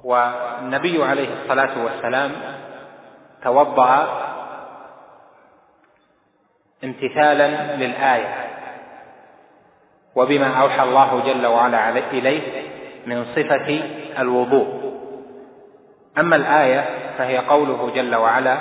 والنبي عليه الصلاة والسلام توضأ امتثالا للآية وبما أوحى الله جل وعلا إليه من صفة الوضوء. أما الآية فهي قوله جل وعلا: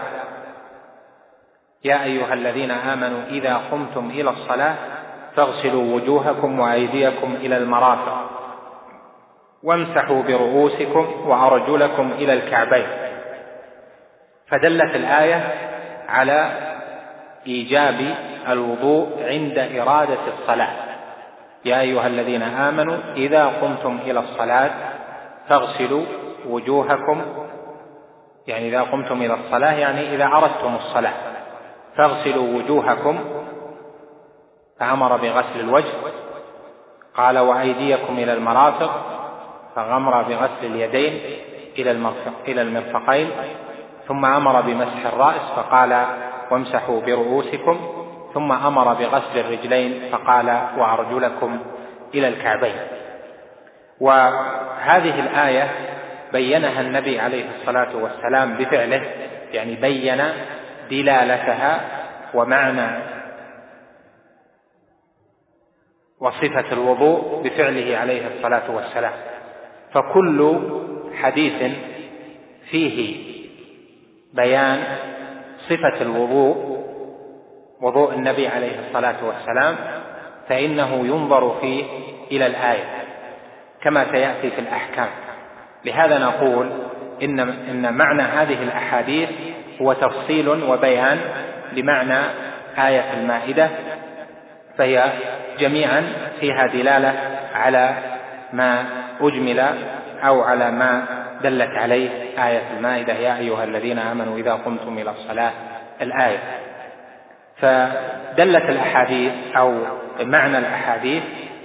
يا أيها الذين آمنوا إذا قمتم إلى الصلاة فاغسلوا وجوهكم وأيديكم إلى المرافق وامسحوا برؤوسكم وأرجلكم إلى الكعبين. فدلت الآية على إيجاب الوضوء عند إرادة الصلاة. يا أيها الذين آمنوا إذا قمتم إلى الصلاة فاغسلوا وجوهكم، يعني إذا قمتم إلى الصلاة يعني إذا أردتم الصلاة، فاغسلوا وجوهكم، فأمر بغسل الوجه. قال: وأيديكم إلى المرافق، فأمر بغسل اليدين إلى المرفقين، ثم أمر بمسح الرأس فقال: وامسحوا برؤوسكم، ثم أمر بغسل الرجلين فقال: وأرجلكم إلى الكعبين. وهذه الآية بينها النبي عليه الصلاة والسلام بفعله، يعني بين دلالتها ومعنى وصفة الوضوء بفعله عليه الصلاة والسلام. فكل حديث فيه بيان صفة الوضوء، وضوء النبي عليه الصلاة والسلام، فإنه ينظر فيه إلى الآية كما سيأتي في الأحكام. لهذا نقول إن معنى هذه الأحاديث هو تفصيل وبيان لمعنى آية المائدة، فهي جميعا فيها دلالة على ما أجمل أو على ما دلت عليه آية المائدة: يا أيها الذين آمنوا إذا قمتم إلى الصلاة، الآية. فدلت الأحاديث أو معنى الأحاديث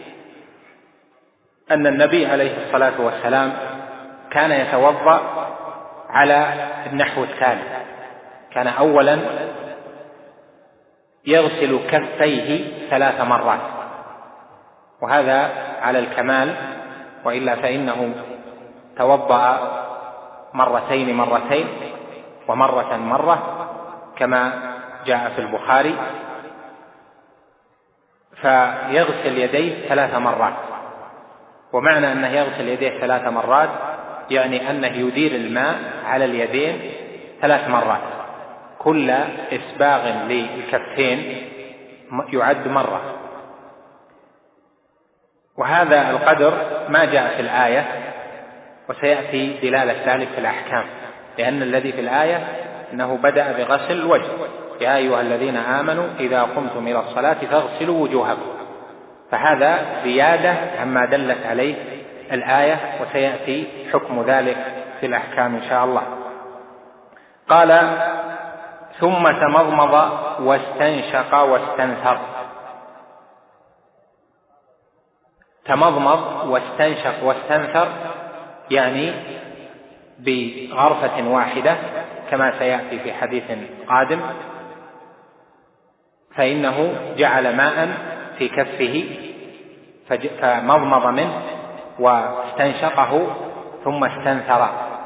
أن النبي عليه الصلاة والسلام كان يتوضأ على النحو التالي: كان أولا يغسل كفيه 3 مرات، وهذا على الكمال، وإلا فإنه توضأ مرتين ومرة مرة كما جاء في البخاري. فيغسل يديه 3 مرات، ومعنى أنه يغسل يديه 3 مرات يعني أنه يدير الماء على اليدين 3 مرات، كل إسباغ للكفين يعد مرة. وهذا القدر ما جاء في الآية، وسيأتي دلالة ذلك في الأحكام، لأن الذي في الآية أنه بدأ بغسل الوجه: يا أيها الذين آمنوا إذا قمتم إلى الصلاة فاغسلوا وجوهكم، فهذا زيادة عما دلت عليه الآية، وسيأتي حكم ذلك في الأحكام إن شاء الله. قال: ثم تمضمض واستنشق واستنثر. تمضمض واستنشق واستنثر يعني بغرفة واحدة كما سيأتي في حديث قادم، فإنه جعل ماء في كفه فمضمض منه واستنشقه ثم استنثر،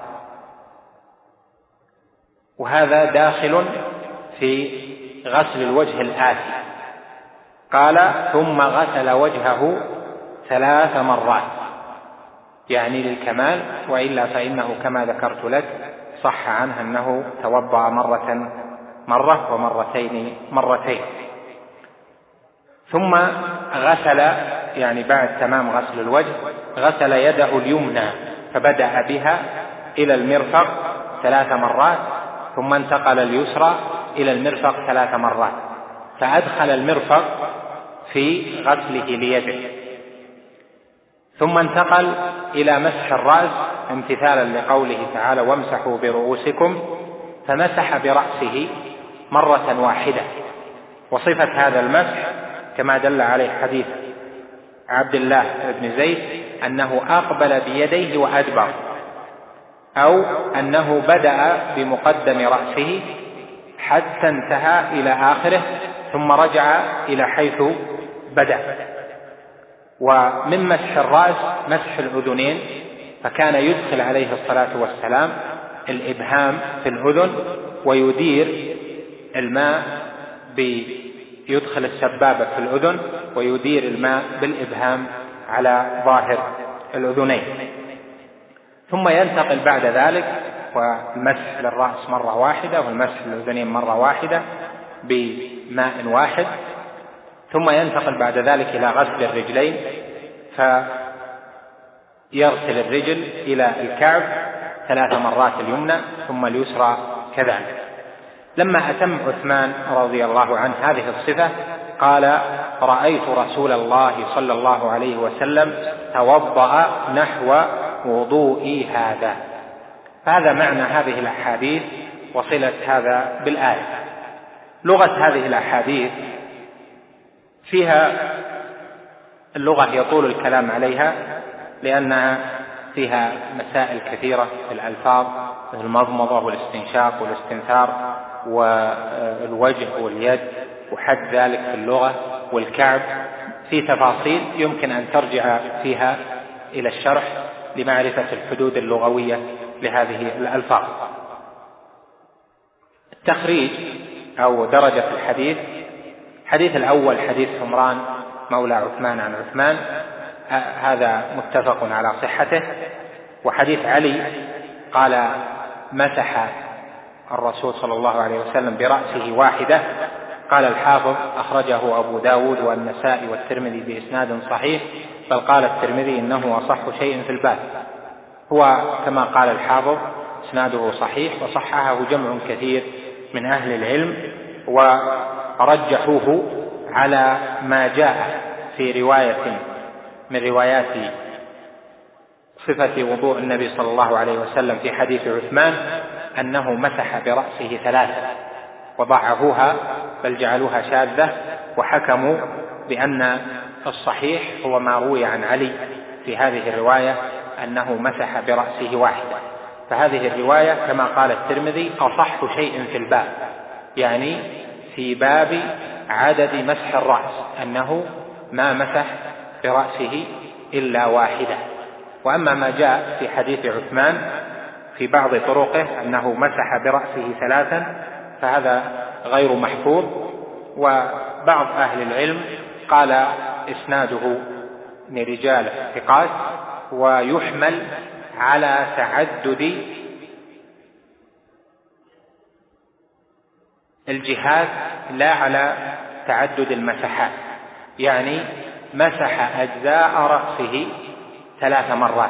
وهذا داخل في غسل الوجه الآتي. قال: ثم غسل وجهه 3 مرات، يعني للكمال، وإلا فإنه كما ذكرت لك صح عنه أنه توضأ مرة ومرتين. ثم غسل، يعني بعد تمام غسل الوجه، غسل يده اليمنى فبدأ بها إلى المرفق 3 مرات، ثم انتقل اليسرى إلى المرفق 3 مرات، فأدخل المرفق في غسله ليده، ثم انتقل إلى مسح الرأس امتثالا لقوله تعالى: وامسحوا برؤوسكم، فمسح برأسه مرة واحدة. وصفة هذا المسح كما دل عليه حديث عبد الله بن زيد أنه أقبل بيديه وأدبر، أو أنه بدأ بمقدم رأسه حتى انتهى إلى آخره ثم رجع إلى حيث بدأ. ومن مسح الرأس مسح الأذنين، فكان يدخل عليه الصلاة والسلام الإبهام في الأذن ويدير الماء يدخل السبابة في الأذن ويدير الماء بالإبهام على ظاهر الأذنين، ثم ينتقل بعد ذلك والمسح للرأس مرة واحدة والمسح للأذنين مرة واحدة بماء واحد، ثم ينتقل بعد ذلك إلى غسل الرجلين، فيغسل الرجل إلى الكعب 3 مرات اليمنى ثم اليسرى كذلك. لما أتم عثمان رضي الله عنه هذه الصفة قال: رأيت رسول الله صلى الله عليه وسلم توضأ نحو وضوئي هذا. فهذا معنى هذه الأحاديث وصلة هذا بالآية. لغة هذه الأحاديث فيها اللغة يطول الكلام عليها لأنها فيها مسائل كثيرة في الألفاظ مثل المضمضة والاستنشاق والاستنثار والوجه واليد وحد ذلك في اللغة والكعب، في تفاصيل يمكن أن ترجع فيها إلى الشرح لمعرفة الحدود اللغوية لهذه الألفاظ. التخريج أو درجة الحديث: الحديث الأول حديث عمران مولى عثمان عن عثمان، هذا متفق على صحته. وحديث علي قال: مسح الرسول صلى الله عليه وسلم برأسه واحدة. قال الحافظ: أخرجه أبو داود والنسائي والترمذي بإسناد صحيح، بل قال الترمذي إنه أصح شيء في الباب. هو كما قال الحافظ إسناده صحيح، وصححه جمع كثير من أهل العلم ورجحوه على ما جاء في رواية من روايات صفة وضوء النبي صلى الله عليه وسلم في حديث عثمان أنه مسح برأسه 3 وضعفوها بل جعلوها شاذة، وحكموا بأن الصحيح هو ما روي عن علي في هذه الرواية أنه مسح برأسه واحدة. فهذه الرواية كما قال الترمذي أصح شيء في الباب، يعني في باب عدد مسح الرأس أنه ما مسح برأسه إلا واحدة. وأما ما جاء في حديث عثمان في بعض طرقه أنه مسح برأسه 3 فهذا غير محفوظ. وبعض أهل العلم قال إسناده من رجال ثقات، ويحمل على تعدد الجهات لا على تعدد المسحات، يعني مسح أجزاء رأسه 3 مرات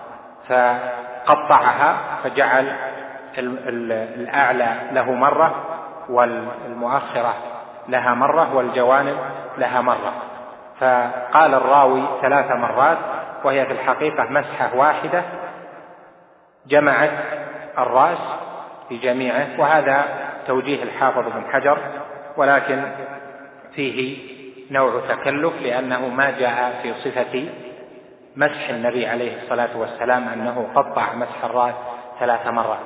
فقطعها فجعل الأعلى له مرة والمؤخرة لها مرة والجوانب لها مرة، فقال الراوي 3 مرات وهي في الحقيقة مسحة واحدة جمعت الرأس في جميعه. وهذا توجيه الحافظ بن حجر، ولكن فيه نوع تكلف لأنه ما جاء في صفة مسح النبي عليه الصلاة والسلام أنه قطع مسح الرأس 3 مرات.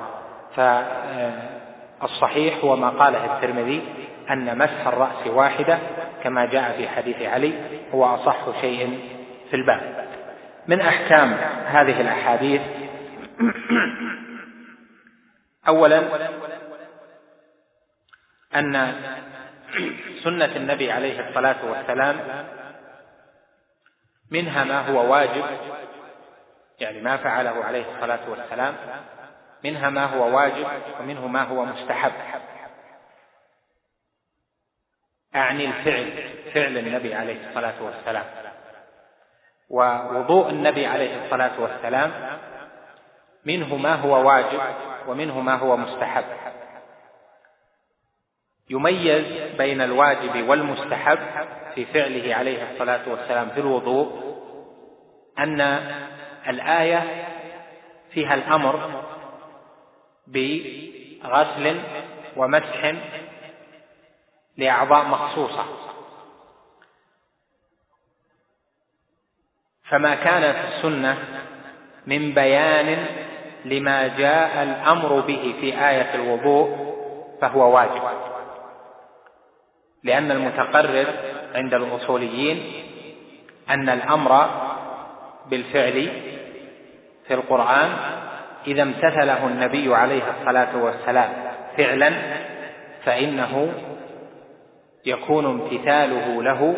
فالصحيح هو ما قاله الترمذي أن مسح الرأس واحدة كما جاء في حديث علي هو أصح شيء في الباب. من أحكام هذه الأحاديث: أولا أن سنة النبي عليه الصلاة والسلام منها ما هو واجب، يعني ما فعله عليه الصلاة والسلام، منها ما هو واجب ومنه ما هو مستحب. أعني فعل النبي عليه الصلاة والسلام. ووضوء النبي عليه الصلاة والسلام منه ما هو واجب ومنه ما هو مستحب. يميز بين الواجب والمستحب في فعله عليه الصلاة والسلام في الوضوء أن الآية فيها الأمر بغسل ومسح لأعضاء مخصوصة، فما كان في السنة من بيان لما جاء الأمر به في آية الوضوء فهو واجب، لأن المتقرر عند الأصوليين أن الأمر بالفعل في القرآن إذا امتثله النبي عليه الصلاة والسلام فعلا فإنه يكون امتثاله له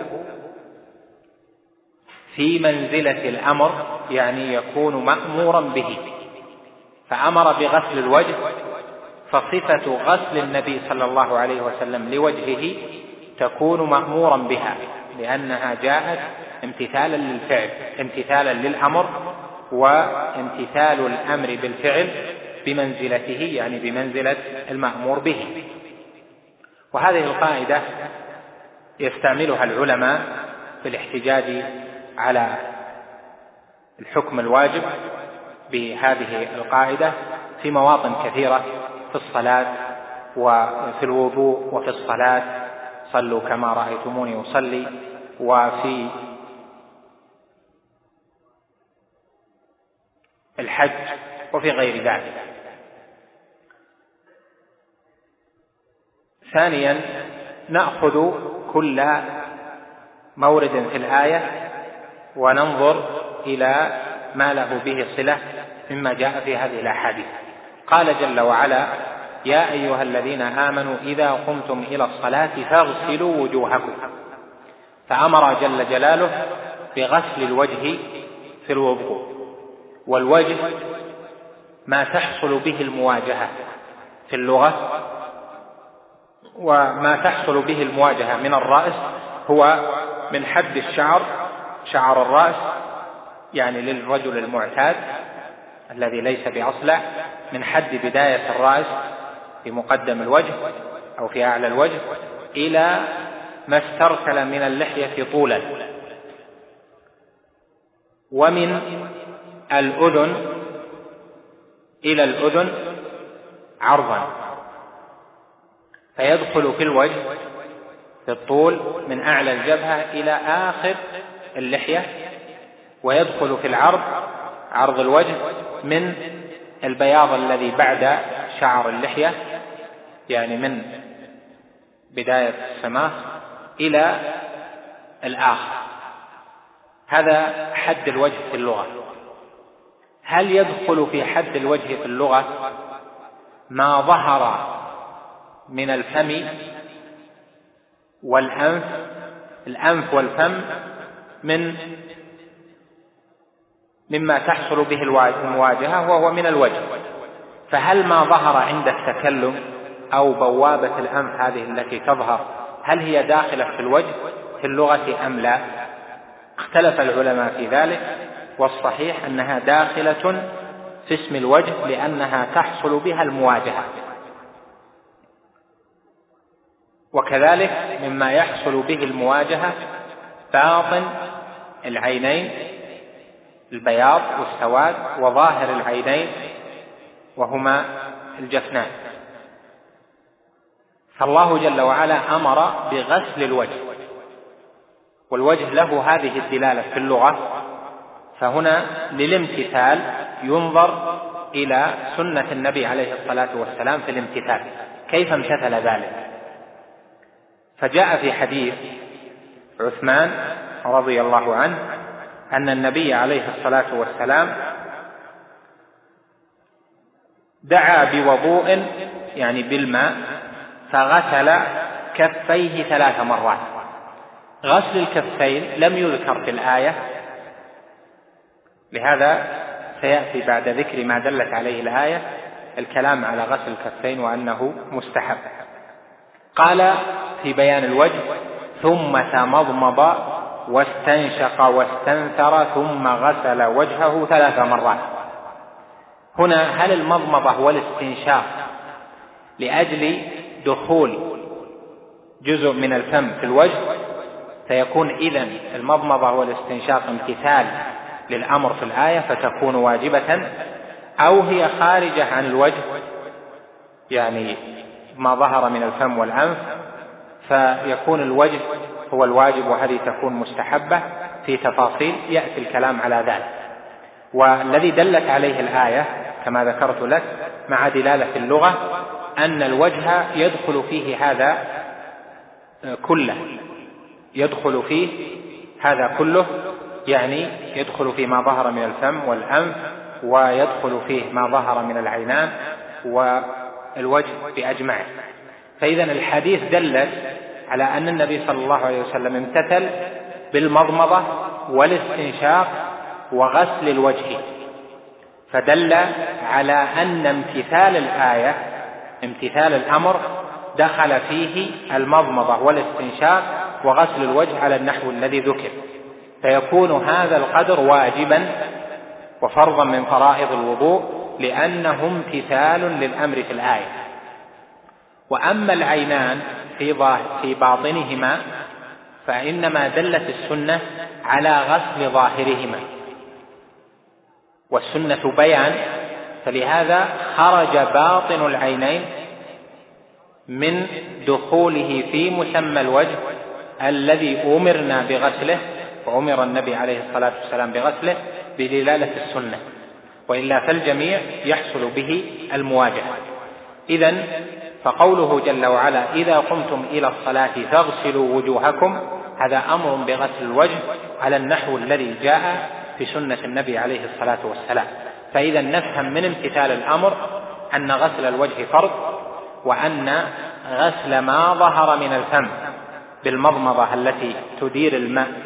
في منزلة الأمر، يعني يكون مأمورا به. فأمر بغسل الوجه، فصفة غسل النبي صلى الله عليه وسلم لوجهه تكون مأمورا بها، لأنها جاءت امتثالا للفعل، امتثالا للأمر، وامتثال الأمر بالفعل بمنزلته، يعني بمنزلة المأمور به. وهذه القاعدة يستعملها العلماء في الاحتجاج على الحكم الواجب بهذه القاعدة في مواطن كثيرة، في الصلاة وفي الوضوء وفي الصلاة، صلوا كما رأيتموني أصلي، وفي الحج وفي غير ذلك. ثانيا، نأخذ كل مورد في الآية وننظر إلى ما له به صلة مما جاء في هذه الأحاديث. قال جل وعلا: يا أيها الذين آمنوا إذا قمتم إلى الصلاة فاغسلوا وجوهكم. فأمر جل جلاله بغسل الوجه في الوضوء، والوجه ما تحصل به المواجهة في اللغة، وما تحصل به المواجهة من الرأس هو من حد الشعر، شعر الرأس يعني للرجل المعتاد الذي ليس بأصلع، من حد بداية الرأس في مقدم الوجه أو في أعلى الوجه إلى ما استرسل من اللحية طولا، ومن الأذن إلى الأذن عرضا، فيدخل في الوجه في الطول من أعلى الجبهة إلى آخر اللحية، ويدخل في العرض، عرض الوجه، من البياض الذي بعد شعر اللحية، يعني من بداية السماخ إلى الآخر. هذا حد الوجه في اللغة. هل يدخل في حد الوجه في اللغة ما ظهر من الفم والأنف، الأنف والفم مما تحصل به المواجهة وهو من الوجه، فهل ما ظهر عند التكلم أو بوابة الأنف هذه التي تظهر هل هي داخلة في الوجه في اللغة أم لا؟ اختلف العلماء في ذلك، والصحيح أنها داخلة في اسم الوجه لأنها تحصل بها المواجهة. وكذلك مما يحصل به المواجهة باطن العينين، البياض والسواد، وظاهر العينين وهما الجفنان. فالله جل وعلا أمر بغسل الوجه، والوجه له هذه الدلالة في اللغة، فهنا للامتثال ينظر إلى سنة النبي عليه الصلاة والسلام في الامتثال، كيف امتثل ذلك؟ فجاء في حديث عثمان رضي الله عنه أن النبي عليه الصلاة والسلام دعا بوضوء يعني بالماء فغسل كفيه 3 مرات. غسل الكفين لم يذكر في الآية، لهذا سيأتي بعد ذكر ما دلت عليه الآية الكلام على غسل الكفين وأنه مستحب. قال في بيان الوجه: ثم تمضمض واستنشق واستنثر ثم غسل وجهه 3 مرات. هنا هل المضمضة والاستنشاق لأجل دخول جزء من الفم في الوجه، فيكون إذن المضمضة والاستنشاق امتثال للأمر في الآية فتكون واجبة، أو هي خارجة عن الوجه يعني ما ظهر من الفم والأنف فيكون الوجه هو الواجب وهذه تكون مستحبة؟ في تفاصيل يأتي الكلام على ذلك. والذي دلت عليه الآية كما ذكرت لك مع دلالة اللغة أن الوجه يدخل فيه هذا كله، يدخل فيه هذا كله، يعني يدخل فيما ظهر من الفم والأنف ويدخل فيه ما ظهر من العينان والوجه بأجمعه. فإذا الحديث دلت على أن النبي صلى الله عليه وسلم امتثل بالمضمضة والاستنشاق وغسل الوجه، فدل على أن امتثال الآية، امتثال الأمر، دخل فيه المضمضة والاستنشاق وغسل الوجه على النحو الذي ذكر، فيكون هذا القدر واجبا وفرضا من فرائض الوضوء لأنه امتثال للأمر في الآية. وأما العينان في باطنهما فإنما دلت السنة على غسل ظاهرهما، والسنة بيان، فلهذا خرج باطن العينين من دخوله في مسمى الوجه الذي أمرنا بغسله وأمر النبي عليه الصلاة والسلام بغسله بدلالة السنة، وإلا فالجميع يحصل به المواجهة. إذن فقوله جل وعلا إذا قمتم إلى الصلاة فاغسلوا وجوهكم، هذا أمر بغسل الوجه على النحو الذي جاء في سنة النبي عليه الصلاة والسلام. فإذا نفهم من امتثال الأمر أن غسل الوجه فرض، وأن غسل ما ظهر من الفم بالمضمضة التي تدير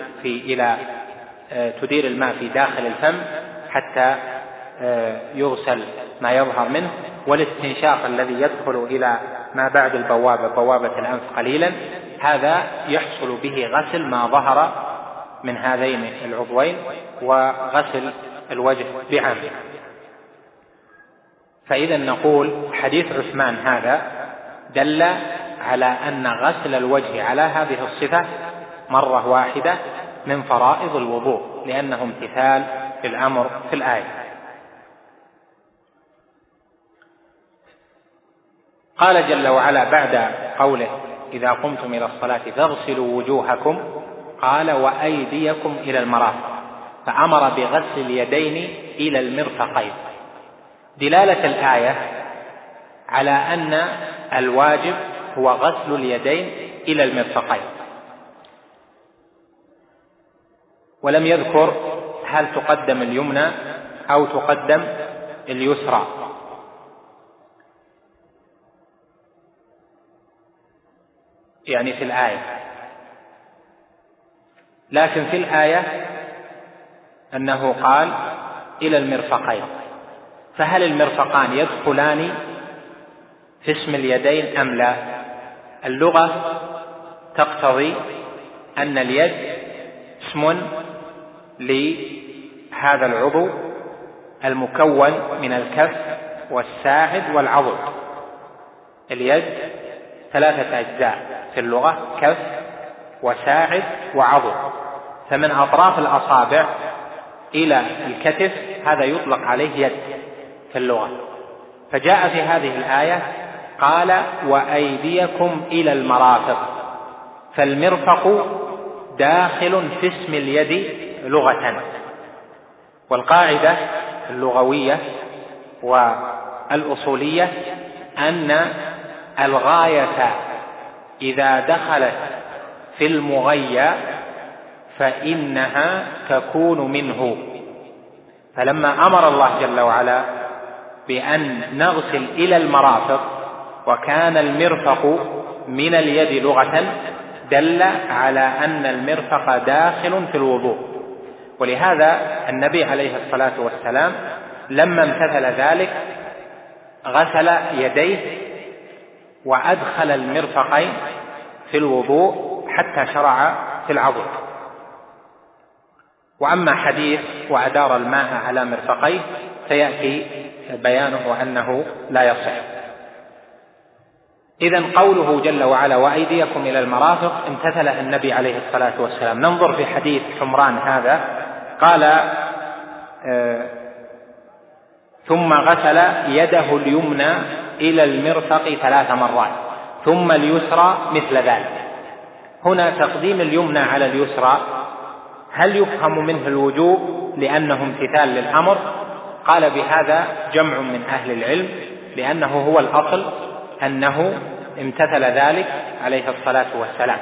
الماء في داخل الفم حتى يغسل ما يظهر منه، والاستنشاق الذي يدخل إلى ما بعد البوابة، بوابة الأنف قليلا، هذا يحصل به غسل ما ظهر من هذين العضوين وغسل الوجه بعامه. فإذا نقول حديث عثمان هذا دل على أن غسل الوجه على هذه الصفة مرة واحدة من فرائض الوضوء، لأنه امتثال للأمر في الآية. قال جل وعلا بعد قوله إذا قمتم إلى الصلاة فاغسلوا وجوهكم، قال وأيديكم إلى المرافق، فأمر بغسل اليدين إلى المرفقين، دلالة الآية على أن الواجب هو غسل اليدين إلى المرفقين، ولم يذكر هل تقدم اليمنى أو تقدم اليسرى، يعني في الآية. لكن في الآية أنه قال إلى المرفقين، فهل المرفقان يدخلان في اسم اليدين أم لا؟ اللغة تقتضي أن اليد اسم لهذا العضو المكون من الكف والساعد والعضد. اليد 3 أجزاء في اللغة، كف وساعد وعضد، فمن أطراف الأصابع إلى الكتف هذا يطلق عليه يد في اللغة. فجاء في هذه الآية قال وأيديكم إلى المرافق، فالمرفق داخل في اسم اليد لغة. والقاعدة اللغوية والأصولية أن الغاية إذا دخلت في المغيى فإنها تكون منه. فلما أمر الله جل وعلا بأن نغسل إلى المرافق وكان المرفق من اليد لغة، دل على أن المرفق داخل في الوضوء. ولهذا النبي عليه الصلاة والسلام لما امتثل ذلك غسل يديه وأدخل المرفقين في الوضوء حتى شرع في العضد. وأما حديث وأدار الماء على مرفقيه سيأتي بيانه أنه لا يصح. إذن قوله جل وعلا وأيديكم إلى المرافق امتثله النبي عليه الصلاة والسلام. ننظر في حديث حمران هذا، قال ثم غسل يده اليمنى إلى المرفق 3 مرات ثم اليسرى مثل ذلك. هنا تقديم اليمنى على اليسرى هل يفهم منه الوجوب لأنه امتثال للأمر؟ قال بهذا جمع من أهل العلم، لأنه هو الأصل أنه امتثل ذلك عليه الصلاة والسلام.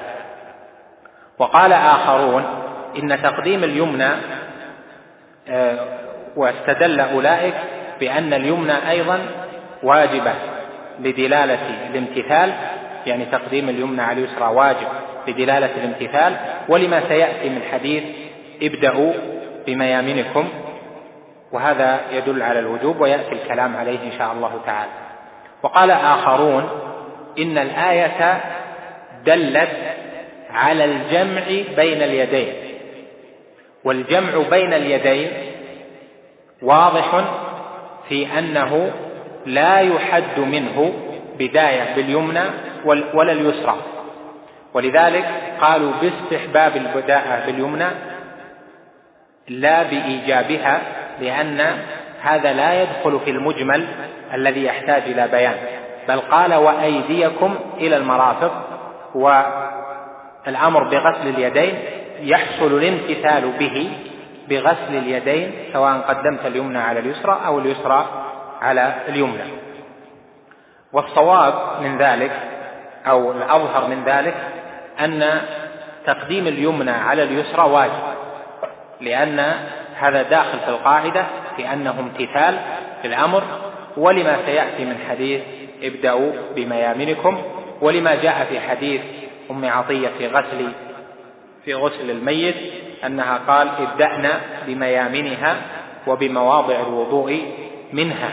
وقال آخرون إن تقديم اليمنى واستدل أولئك بأن اليمنى أيضا واجبة لدلالة الامتثال، يعني تقديم اليمنى على اليسرى واجب لدلالة الامتثال، ولما سيأتي من حديث ابدأوا بميامنكم، وهذا يدل على الوجوب ويأتي الكلام عليه إن شاء الله تعالى. وقال آخرون إن الآية دلت على الجمع بين اليدين، والجمع بين اليدين واضح في أنه لا يحد منه بداية باليمنى ولا اليسرى، ولذلك قالوا باستحباب البداءة باليمنى لا بإيجابها، لأن هذا لا يدخل في المجمل الذي يحتاج إلى بيان، بل قال وأيديكم إلى المرافق، والأمر بغسل اليدين يحصل الامتثال به بغسل اليدين سواء قدمت اليمنى على اليسرى أو اليسرى على اليمنى. والصواب من ذلك أو الأظهر من ذلك أن تقديم اليمنى على اليسرى واجب، لأن هذا داخل في القاعدة بأنه امتثال للأمر، ولما سيأتي من حديث ابدأوا بميامنكم، ولما جاء في حديث أم عطية في غسل الميت أنها قال ابدأنا بميامنها وبمواضع الوضوء منها.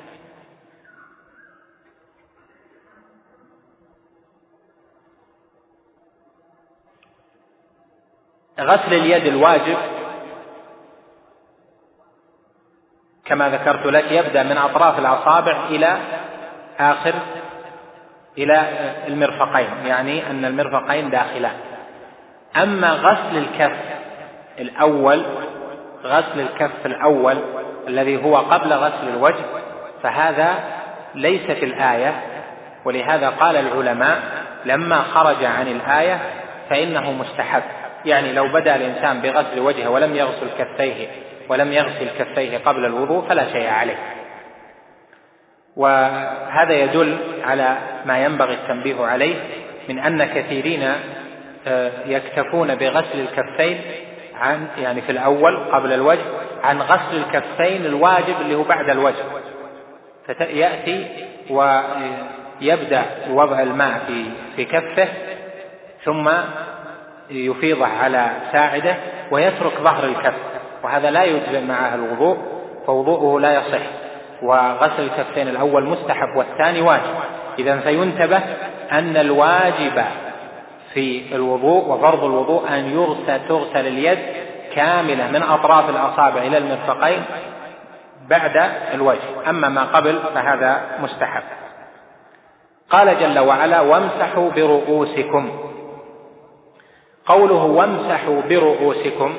غسل اليد الواجب كما ذكرت لك يبدأ من أطراف الأصابع إلى المرفقين، يعني أن المرفقين داخلان. أما غسل الكف الأول الذي هو قبل غسل الوجه فهذا ليس في الآية، ولهذا قال العلماء لما خرج عن الآية فإنه مستحب، يعني لو بدأ الإنسان بغسل وجهه ولم يغسل كفيه قبل الوضوء فلا شيء عليه. وهذا يدل على ما ينبغي التنبيه عليه من أن كثيرين يكتفون بغسل الكفين يعني في الأول قبل الوجه عن غسل الكفين الواجب اللي هو بعد الوجه، فيأتي ويبدأ وضع الماء في كفه ثم يفيضه على ساعده ويترك ظهر الكف، وهذا لا يجزئ معه الوضوء، فوضوءه لا يصح. وغسل الكفين الأول مستحب والثاني واجب. إذن فينتبه أن الواجب في الوضوء وفرض الوضوء أن تغسل اليد كاملة من أطراف الأصابع إلى المرفقين بعد الوجه، أما ما قبل فهذا مستحب. قال جل وعلا وامسحوا برؤوسكم. قوله وامسحوا برؤوسكم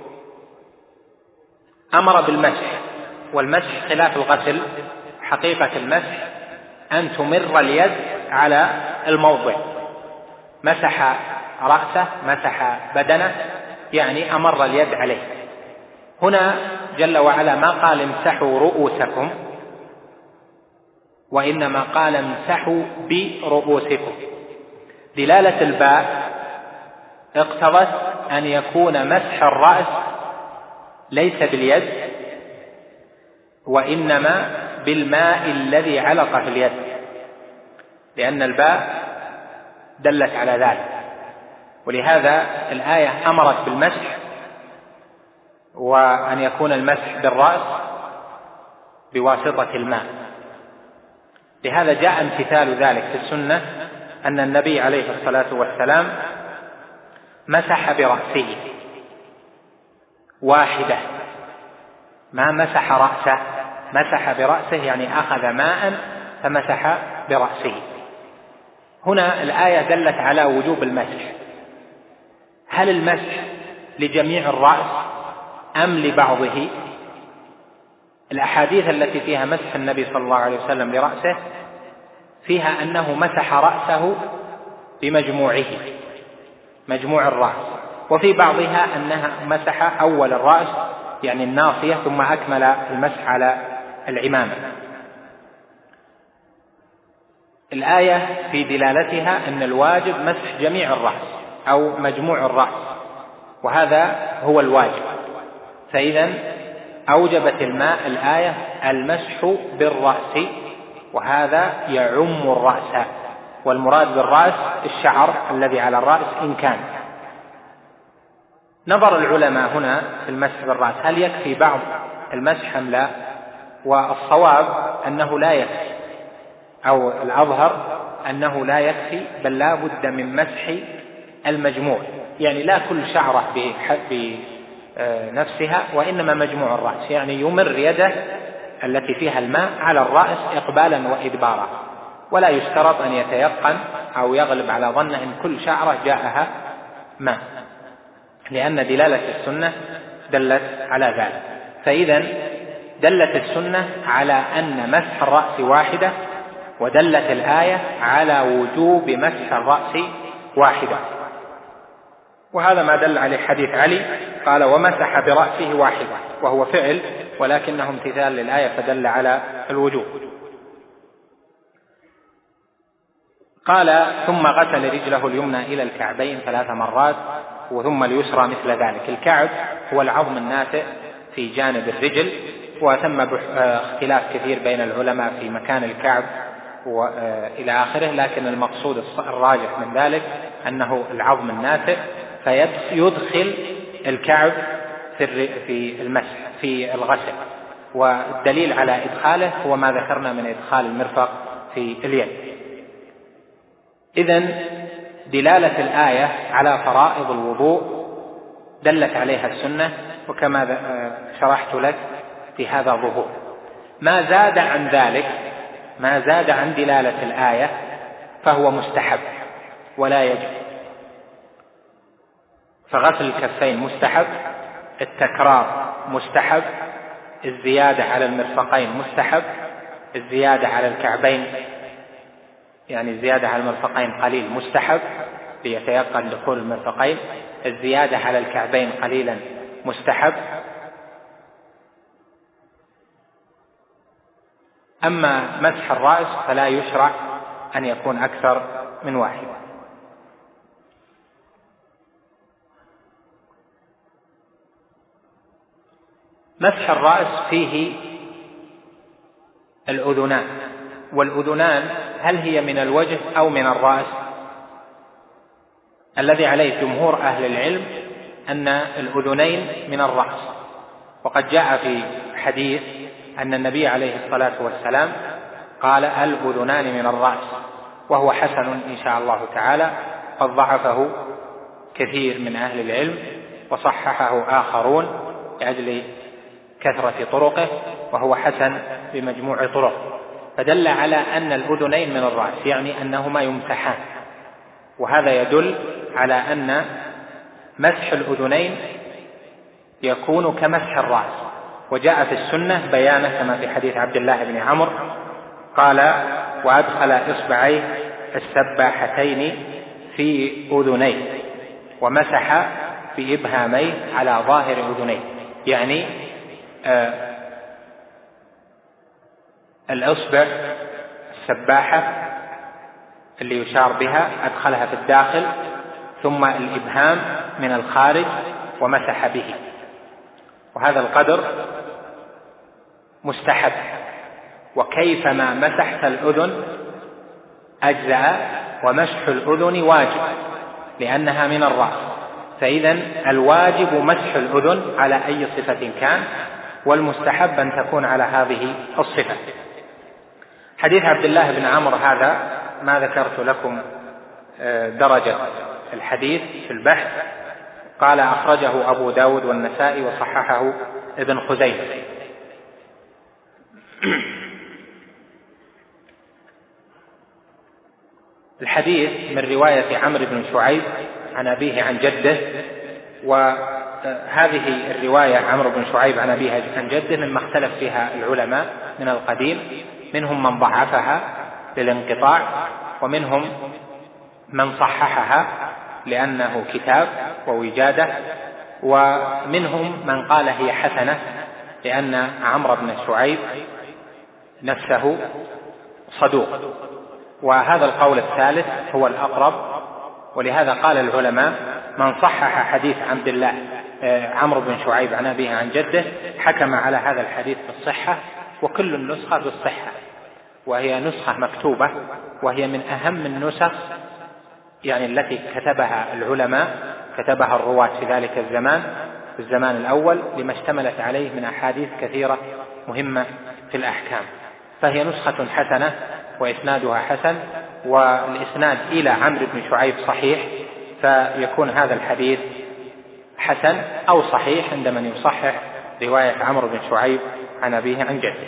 أمر بالمسح، والمسح خلاف الغسل. حقيقة المسح أن تمر اليد على الموضع، مسح رأسه مسح بدنه، يعني أمر اليد عليه. هنا جل وعلا ما قال امسحوا رؤوسكم، وإنما قال امسحوا برؤوسكم. دلالة الباء اقتضت أن يكون مسح الرأس ليس باليد وإنما بالماء الذي علق في اليد، لأن الباء دلت على ذلك، ولهذا الآية أمرت بالمسح وأن يكون المسح بالرأس بواسطة الماء. لهذا جاء امتثال ذلك في السنة أن النبي عليه الصلاة والسلام مسح برأسه واحدة، ما مسح رأسه، مسح برأسه يعني أخذ ماء فمسح برأسه. هنا الآية دلت على وجوب المسح. هل المسح لجميع الرأس أم لبعضه؟ الأحاديث التي فيها مسح النبي صلى الله عليه وسلم لرأسه فيها أنه مسح رأسه بمجموعه، مجموع الرأس، وفي بعضها أنها مسح أول الرأس يعني الناصية ثم أكمل المسح على العمامة. الآية في دلالتها أن الواجب مسح جميع الرأس أو مجموع الرأس، وهذا هو الواجب. فإذا أوجبت الآية المسح بالرأس، وهذا يعم الرأس، والمراد بالرأس الشعر الذي على الرأس إن كان. نظر العلماء هنا في المسح بالرأس هل يكفي بعض المسح أم لا، والصواب أنه لا يكفي، أو الأظهر أنه لا يكفي، بل لا بد من مسح المجموع، يعني لا كل شعرة بنفسها وإنما مجموع الرأس، يعني يمر يده التي فيها الماء على الرأس إقبالا وإدبارا، ولا يشترط أن يتيقن أو يغلب على ظن أن كل شعرة جاءها ماء، لأن دلالة السنة دلت على ذلك. فإذا دلت السنة على أن مسح الرأس واحدة، ودلت الآية على وجوب مسح الرأس واحدة، وهذا ما دل عليه حديث علي قال ومسح برأسه واحدة، وهو فعل ولكنه امتثال للآية فدل على الوجوب. قال ثم غسل رجله اليمنى إلى الكعبين 3 مرات، وثم اليسرى مثل ذلك. الكعب هو العظم الناتئ في جانب الرجل، وتم اختلاف كثير بين العلماء في مكان الكعب وإلى آخره، لكن المقصود الراجح من ذلك أنه العظم الناتئ، فيدخل الكعب في المسح في الغسل، والدليل على إدخاله هو ما ذكرنا من إدخال المرفق في اليد. إذن دلالة الآية على فرائض الوضوء دلت عليها السنة، وكما شرحت لك في هذا ظهور. ما زاد عن ذلك، ما زاد عن دلالة الآية فهو مستحب ولا يجب. فغسل الكفين مستحب، التكرار مستحب، الزيادة على المرفقين مستحب، الزيادة على الكعبين يعني الزيادة على المرفقين قليل مستحب ليتيقن دخول المرفقين، الزيادة على الكعبين قليلا مستحب. أما مسح الرأس فلا يشرع أن يكون أكثر من واحد. مسح الرأس فيه الأذنان، والأذنان هل هي من الوجه أو من الرأس؟ الذي عليه جمهور أهل العلم أن الأذنين من الرأس، وقد جاء في حديث أن النبي عليه الصلاة والسلام قال الأذنان من الرأس، وهو حسن إن شاء الله تعالى، قد ضعفه كثير من أهل العلم وصححه آخرون لأجل كثرة طرقه، وهو حسن بمجموع طرق، فدل على أن الأذنين من الرأس، يعني أنهما يمسحان، وهذا يدل على أن مسح الأذنين يكون كمسح الرأس. وجاء في السنة بيانه كما في حديث عبد الله بن عمرو قال وأدخل إصبعيه السباحتين في أذنيه ومسح بإبهاميه على ظاهر أذنيه، يعني الإصبع السباحة اللي يشار بها أدخلها في الداخل، ثم الإبهام من الخارج ومسح به، وهذا القدر مستحب. وكيفما مسحت الأذن أجزأ، ومسح الأذن واجب لأنها من الرأس، فإذا الواجب مسح الأذن على أي صفة كان، والمستحب أن تكون على هذه الصفة. حديث عبد الله بن عمرو هذا ما ذكرت لكم درجة الحديث في البحث، قال أخرجه أبو داود والنسائي وصححه ابن خزيمة. الحديث من رواية عمرو بن شعيب عن أبيه عن جده، وهذه الرواية عمرو بن شعيب عن أبيه عن جده مما اختلف فيها العلماء من القديم، منهم من ضعفها للانقطاع، ومنهم من صححها لأنه كتاب ووجادة، ومنهم من قال هي حسنة لأن عمرو بن شعيب نفسه صدوق، وهذا القول الثالث هو الأقرب. ولهذا قال العلماء من صحح حديث عبد الله عمرو بن شعيب عن أبيه عن جده حكم على هذا الحديث بالصحة، وكل النسخة بالصحة، وهي نسخة مكتوبة، وهي من أهم النسخ يعني التي كتبها العلماء، كتبها الرواة في ذلك الزمان، في الزمان الأول، لما اشتملت عليه من أحاديث كثيرة مهمة في الأحكام. فهي نسخة حسنة وإسنادها حسن، والإسناد إلى عمرو بن شعيب صحيح، فيكون هذا الحديث حسن أو صحيح عند من يصحح رواية عمرو بن شعيب عن أبيه عن جده.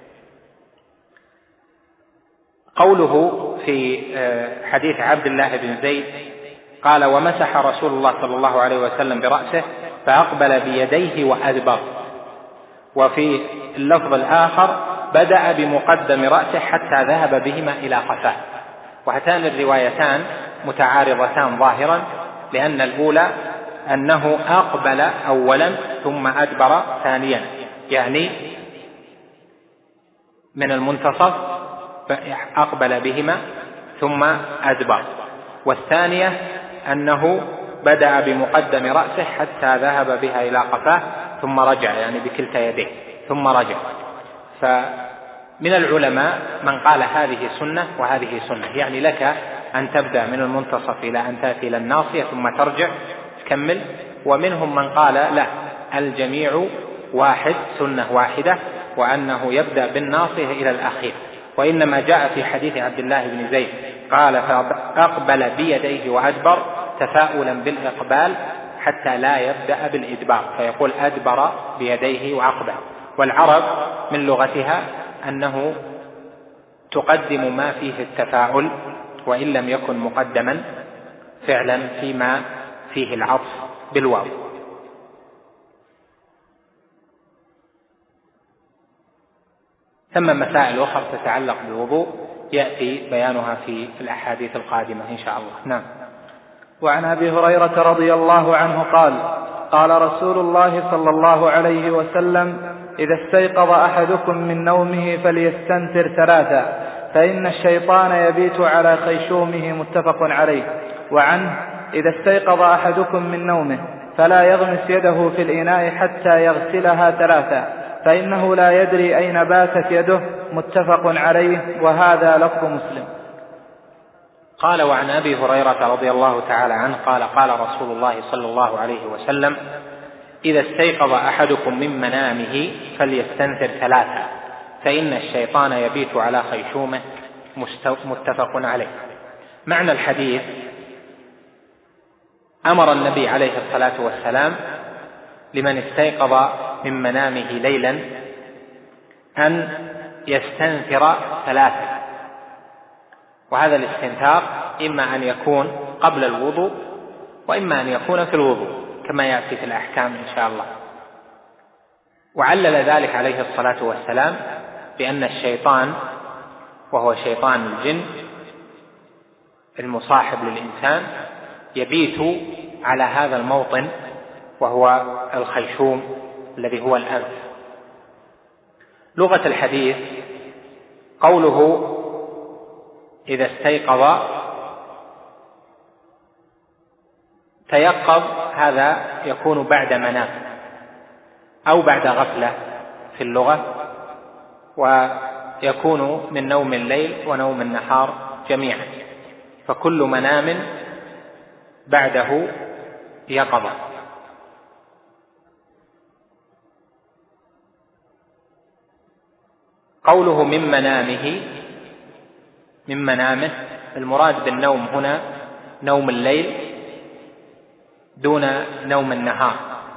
قوله في حديث عبد الله بن زيد قال: ومسح رسول الله صلى الله عليه وسلم برأسه فأقبل بيديه وأدبر. وفي اللفظ الآخر: بدأ بمقدم رأسه حتى ذهب بهما إلى قفاه. وهاتان الروايتان متعارضتان ظاهرا، لأن الأولى أنه أقبل أولا ثم أدبر ثانيا، يعني من المنتصف أقبل بهما ثم أدبر. والثانية أنه بدأ بمقدم رأسه حتى ذهب بها إلى قفاه ثم رجع، يعني بكلتا يديه ثم رجع. فمن العلماء من قال هذه سنة وهذه سنة، يعني لك أن تبدأ من المنتصف إلى أن تأتي إلى الناصية ثم ترجع تكمل. ومنهم من قال لا، الجميع واحد، سنة واحدة، وأنه يبدأ بالناصية إلى الأخير. وإنما جاء في حديث عبد الله بن زيد قال: فأقبل بيديه وأدبر، تفاؤلا بالإقبال حتى لا يبدأ بالإدبار، فيقول أدبر بيديه وأقبل. والعرب من لغتها أنه تقدم ما فيه التفاؤل وإن لم يكن مقدما فعلا فيما فيه العطف بالواو. ثم مسائل أخرى تتعلق بالوضوء يأتي بيانها في الأحاديث القادمة إن شاء الله. نعم. وعن أبي هريرة رضي الله عنه قال: قال رسول الله صلى الله عليه وسلم: إذا استيقظ أحدكم من نومه فليستنثر ثلاثا، فإن الشيطان يبيت على خيشومه. متفق عليه. وعنه: إذا استيقظ أحدكم من نومه فلا يغمس يده في الإناء حتى يغسلها ثلاثا، فإنه لا يدري أين باتت يده. متفق عليه، وهذا لفظ مسلم. قال: وعن أبي هريرة رضي الله تعالى عنه قال: قال رسول الله صلى الله عليه وسلم: إذا استيقظ أحدكم من منامه فليستنثر ثلاثا، فإن الشيطان يبيت على خيشومه. متفق عليه. معنى الحديث: أمر النبي عليه الصلاة والسلام لمن استيقظ من منامه ليلا أن يستنثر ثلاثا، وهذا الاستنثار إما أن يكون قبل الوضوء وإما أن يكون في الوضوء كما يأتي في الأحكام إن شاء الله. وعلل ذلك عليه الصلاة والسلام بأن الشيطان، وهو شيطان الجن المصاحب للإنسان، يبيت على هذا الموطن وهو الخيشوم الذي هو الأنف. لغة الحديث قوله إذا استيقظ تيقظ، هذا يكون بعد منام أو بعد غفلة في اللغة، ويكون من نوم الليل ونوم النهار جميعا، فكل منام بعده يقظة. قوله من منامه، من منامه، المراد بالنوم هنا نوم الليل دون نوم النهار،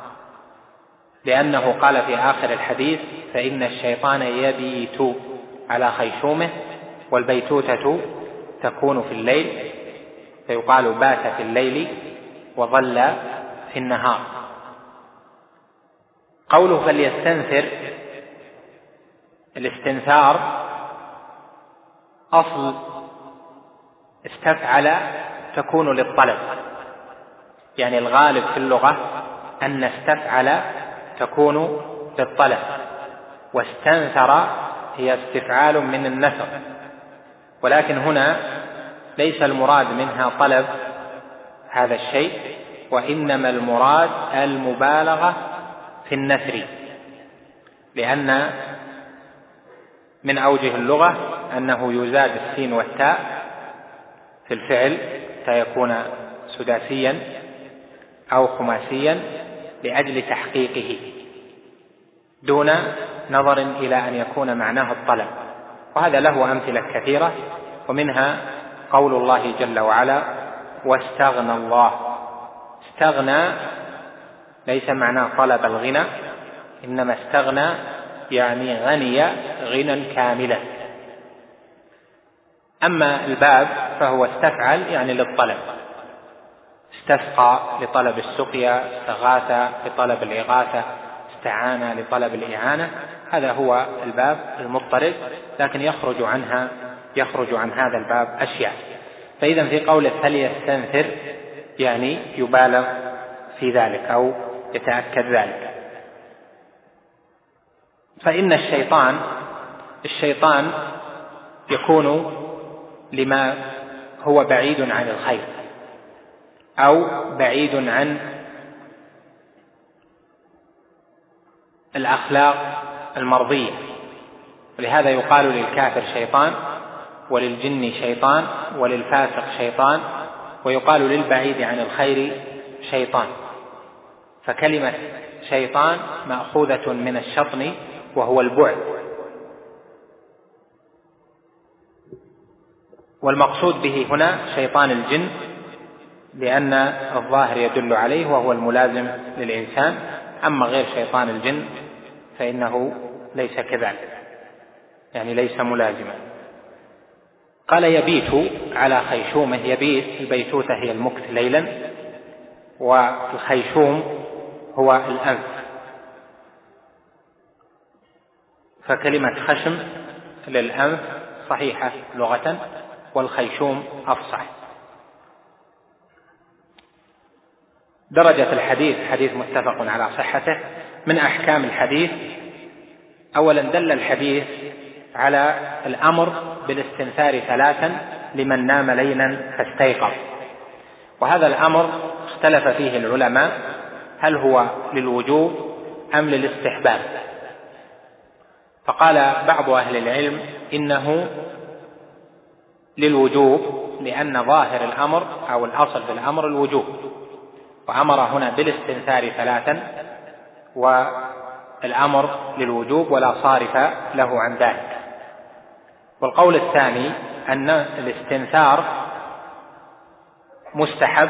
لأنه قال في آخر الحديث: فإن الشيطان يبيت على خيشومه، والبيتوتة تكون في الليل، فيقال بات في الليل وظل في النهار. قوله فليستنثر، الاستنثار أصل استفعل تكون للطلب، يعني الغالب في اللغة أن استفعل تكون للطلب، واستنثر هي استفعال من النثر، ولكن هنا ليس المراد منها طلب هذا الشيء، وإنما المراد المبالغة في النثر، لأن من أوجه اللغة أنه يزاد السين والتاء في الفعل فيكون سداسيا أو خماسيا لأجل تحقيقه دون نظر إلى أن يكون معناه الطلب. وهذا له أمثلة كثيرة، ومنها قول الله جل وعلا: واستغنى الله. استغنى ليس معناه طلب الغنى، إنما استغنى يعني غني غنى كاملا. أما الباب فهو استفعل يعني للطلب، استسقى لطلب السقيا، استغاث لطلب الإغاثة، استعان لطلب الإعانة. هذا هو الباب المضطرد، لكن يخرج عن هذا الباب أشياء. فإذا في قوله فليستنثر يعني يبالغ في ذلك أو يتأكد ذلك. فإن الشيطان يكون لما هو بعيد عن الخير أو بعيد عن الأخلاق المرضية، ولهذا يقال للكافر شيطان، وللجن شيطان، وللفاسق شيطان، ويقال للبعيد عن الخير شيطان. فكلمة شيطان مأخوذة من الشطن وهو البعد، والمقصود به هنا شيطان الجن لأن الظاهر يدل عليه وهو الملازم للإنسان. أما غير شيطان الجن فإنه ليس كذلك، يعني ليس ملازما. قال يبيت على خيشومه. يبيت البيتوتة هي المكث ليلا، والخيشوم هو الأنف، فكلمة خشم للأنف صحيحة لغة، والخيشوم أفصح. درجة الحديث حديث متفق على صحته. من أحكام الحديث: أولا دل الحديث على الأمر بالاستنثار 3 لمن نام ليلا فاستيقظ، وهذا الأمر اختلف فيه العلماء هل هو للوجوب أم للاستحباب. فقال بعض أهل العلم إنه للوجوب، لأن ظاهر الأمر أو الأصل في الأمر الوجوب، وأمر هنا بالاستنثار 3، والأمر للوجوب ولا صارف له عن ذلك. والقول الثاني أن الاستنثار مستحب،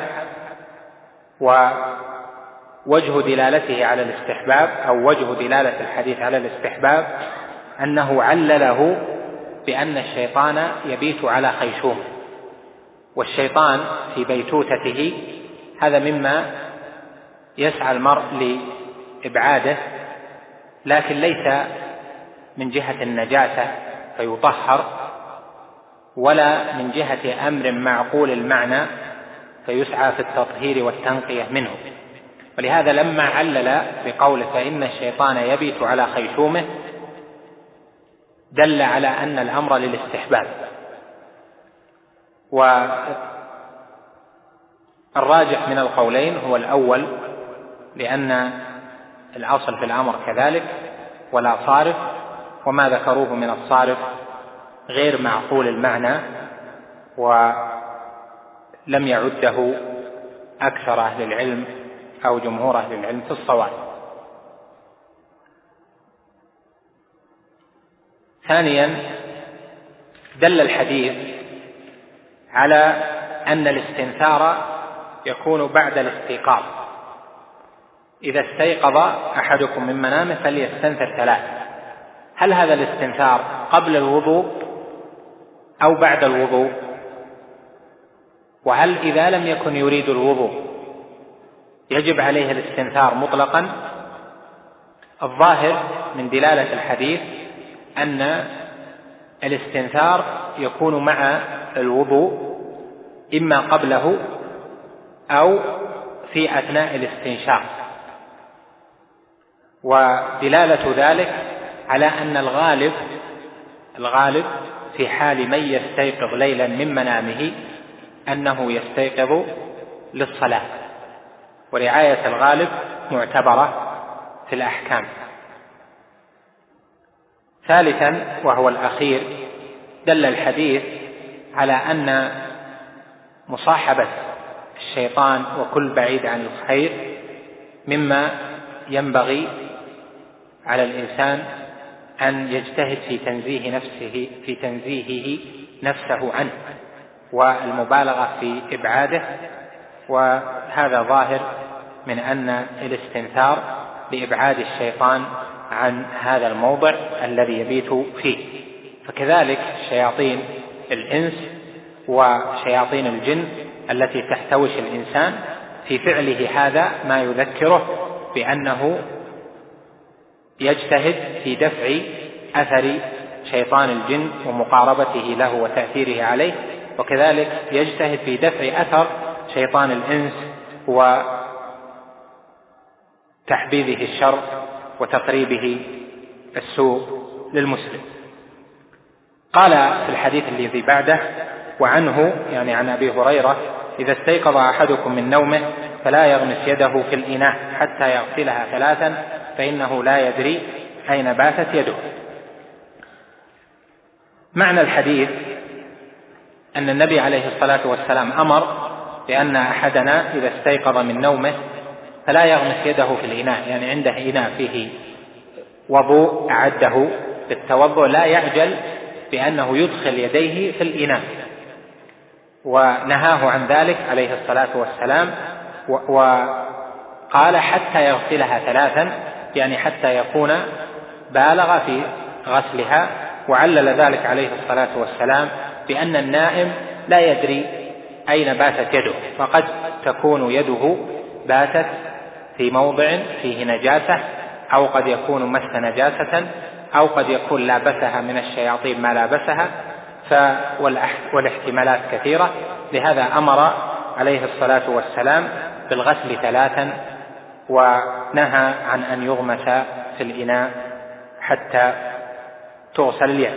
ووجه دلالته على الاستحباب أو وجه دلالة الحديث على الاستحباب أنه علله بأن الشيطان يبيت على خيشومه، والشيطان في بيتوتته هذا مما يسعى المرء لإبعاده، لكن ليس من جهة النجاسة فيطهر، ولا من جهة أمر معقول المعنى فيسعى في التطهير والتنقية منه. ولهذا لما علل بقوله فإن الشيطان يبيت على خيشومه دل على أن الأمر للاستحباب. والراجح من القولين هو الأول، لأن الأصل في الأمر كذلك ولا صارف، وما ذكروه من الصارف غير معقول المعنى ولم يعده أكثر أهل العلم أو جمهور أهل العلم في الصواب. ثانيا دل الحديث على أن الاستنثار يكون بعد الاستيقاظ. إذا استيقظ أحدكم من منامه فليستنثر 3. هل هذا الاستنثار قبل الوضوء أو بعد الوضوء؟ وهل إذا لم يكن يريد الوضوء يجب عليه الاستنثار مطلقا؟ الظاهر من دلالة الحديث أن الاستنثار يكون مع الوضوء، إما قبله أو في أثناء الاستنشاق، ودلالة ذلك على أن الغالب في حال من يستيقظ ليلا من منامه أنه يستيقظ للصلاة، ورعاية الغالب معتبرة في الأحكام. ثالثا وهو الأخير، دل الحديث على أن مصاحبة الشيطان وكل بعيد عن الخير مما ينبغي على الإنسان أن يجتهد في تنزيهه نفسه عنه والمبالغة في إبعاده، وهذا ظاهر من أن الاستنثار بإبعاد الشيطان عن هذا الموضع الذي يبيت فيه. فكذلك شياطين الإنس وشياطين الجن التي تحتوش الإنسان في فعله هذا ما يذكره بأنه يجتهد في دفع أثر شيطان الجن ومقاربته له وتأثيره عليه، وكذلك يجتهد في دفع أثر شيطان الإنس وتحبيبه الشر وتقريبه السوء للمسلم. قال في الحديث الذي بعده: وعنه يعني عن أبي هريرة: إذا استيقظ أحدكم من نومه فلا يغمس يده في الإناء حتى يغسلها 3 فإنه لا يدري أين باتت يده. معنى الحديث أن النبي عليه الصلاة والسلام أمر بأن أحدنا إذا استيقظ من نومه فلا يغمس يده في الإناء، يعني عنده إناء فيه وضوء أعده للتوضؤ لا يعجل بأنه يدخل يديه في الإناء، ونهاه عن ذلك عليه الصلاة والسلام، وقال حتى يغسلها 3، يعني حتى يكون بالغ في غسلها. وعلل ذلك عليه الصلاة والسلام بأن النائم لا يدري أين باتت يده، فقد تكون يده باتت في موضع فيه نجاسة، أو قد يكون مس نجاسة، أو قد يكون لابسها من الشياطين ما لابسها، والاحتمالات كثيرة. لهذا أمر عليه الصلاة والسلام بالغسل 3، ونهى عن أن يغمس في الإناء حتى تغسل اليد.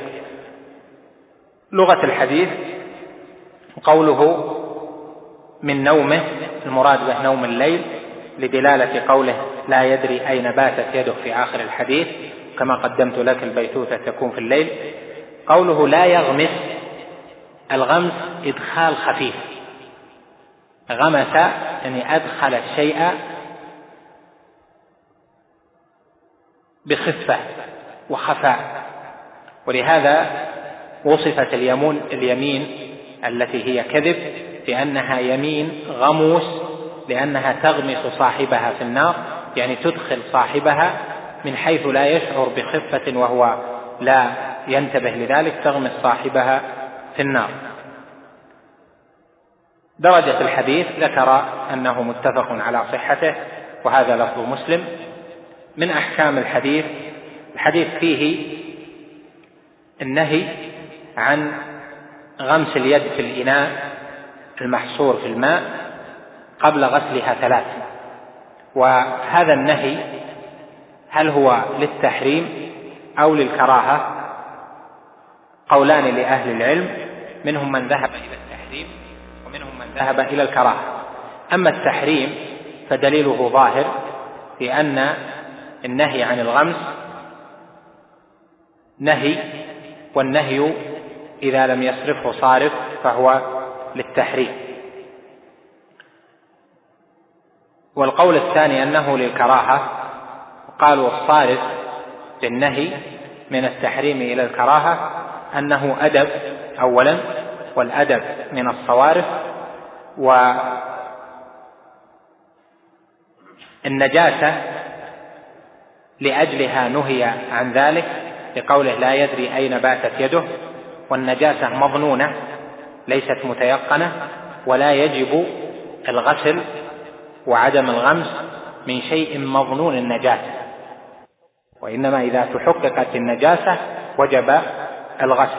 لغة الحديث قوله من نومه، المراد به نوم الليل لدلالة قوله لا يدري أين باتت يده في آخر الحديث، كما قدمت لك البيتوتة تكون في الليل. قوله لا يغمس، الغمس إدخال خفيف، غمس يعني أدخل الشيء بخفة وخفاء، ولهذا وصفت اليمين التي هي كذب بأنها يمين غموس، لأنها تغمس صاحبها في النار، يعني تدخل صاحبها من حيث لا يشعر بخفة وهو لا ينتبه لذلك، تغمس صاحبها في النار. درجة الحديث ذكر أنه متفق على صحته، وهذا لفظ مسلم. من أحكام الحديث فيه النهي عن غمس اليد في الإناء المحصور في الماء قبل غسلها 3، وهذا النهي هل هو للتحريم أو للكراهة؟ قولان لأهل العلم، منهم من ذهب إلى التحريم ومنهم من ذهب إلى الكراهة. أما التحريم فدليله ظاهر، لأن النهي عن الغمس نهي، والنهي إذا لم يصرفه صارف فهو للتحريم. والقول الثاني أنه للكراهة، قالوا الصارف بالنهي من التحريم إلى الكراهة أنه أدب أولا، والأدب من الصوارف، والنجاسة لأجلها نهي عن ذلك لقوله لا يدري أين باتت يده، والنجاسة مظنونة ليست متيقنة، ولا يجب الغسل وعدم الغمس من شيء مظنون النجاسة، وإنما إذا تحققت النجاسة وجب الغسل.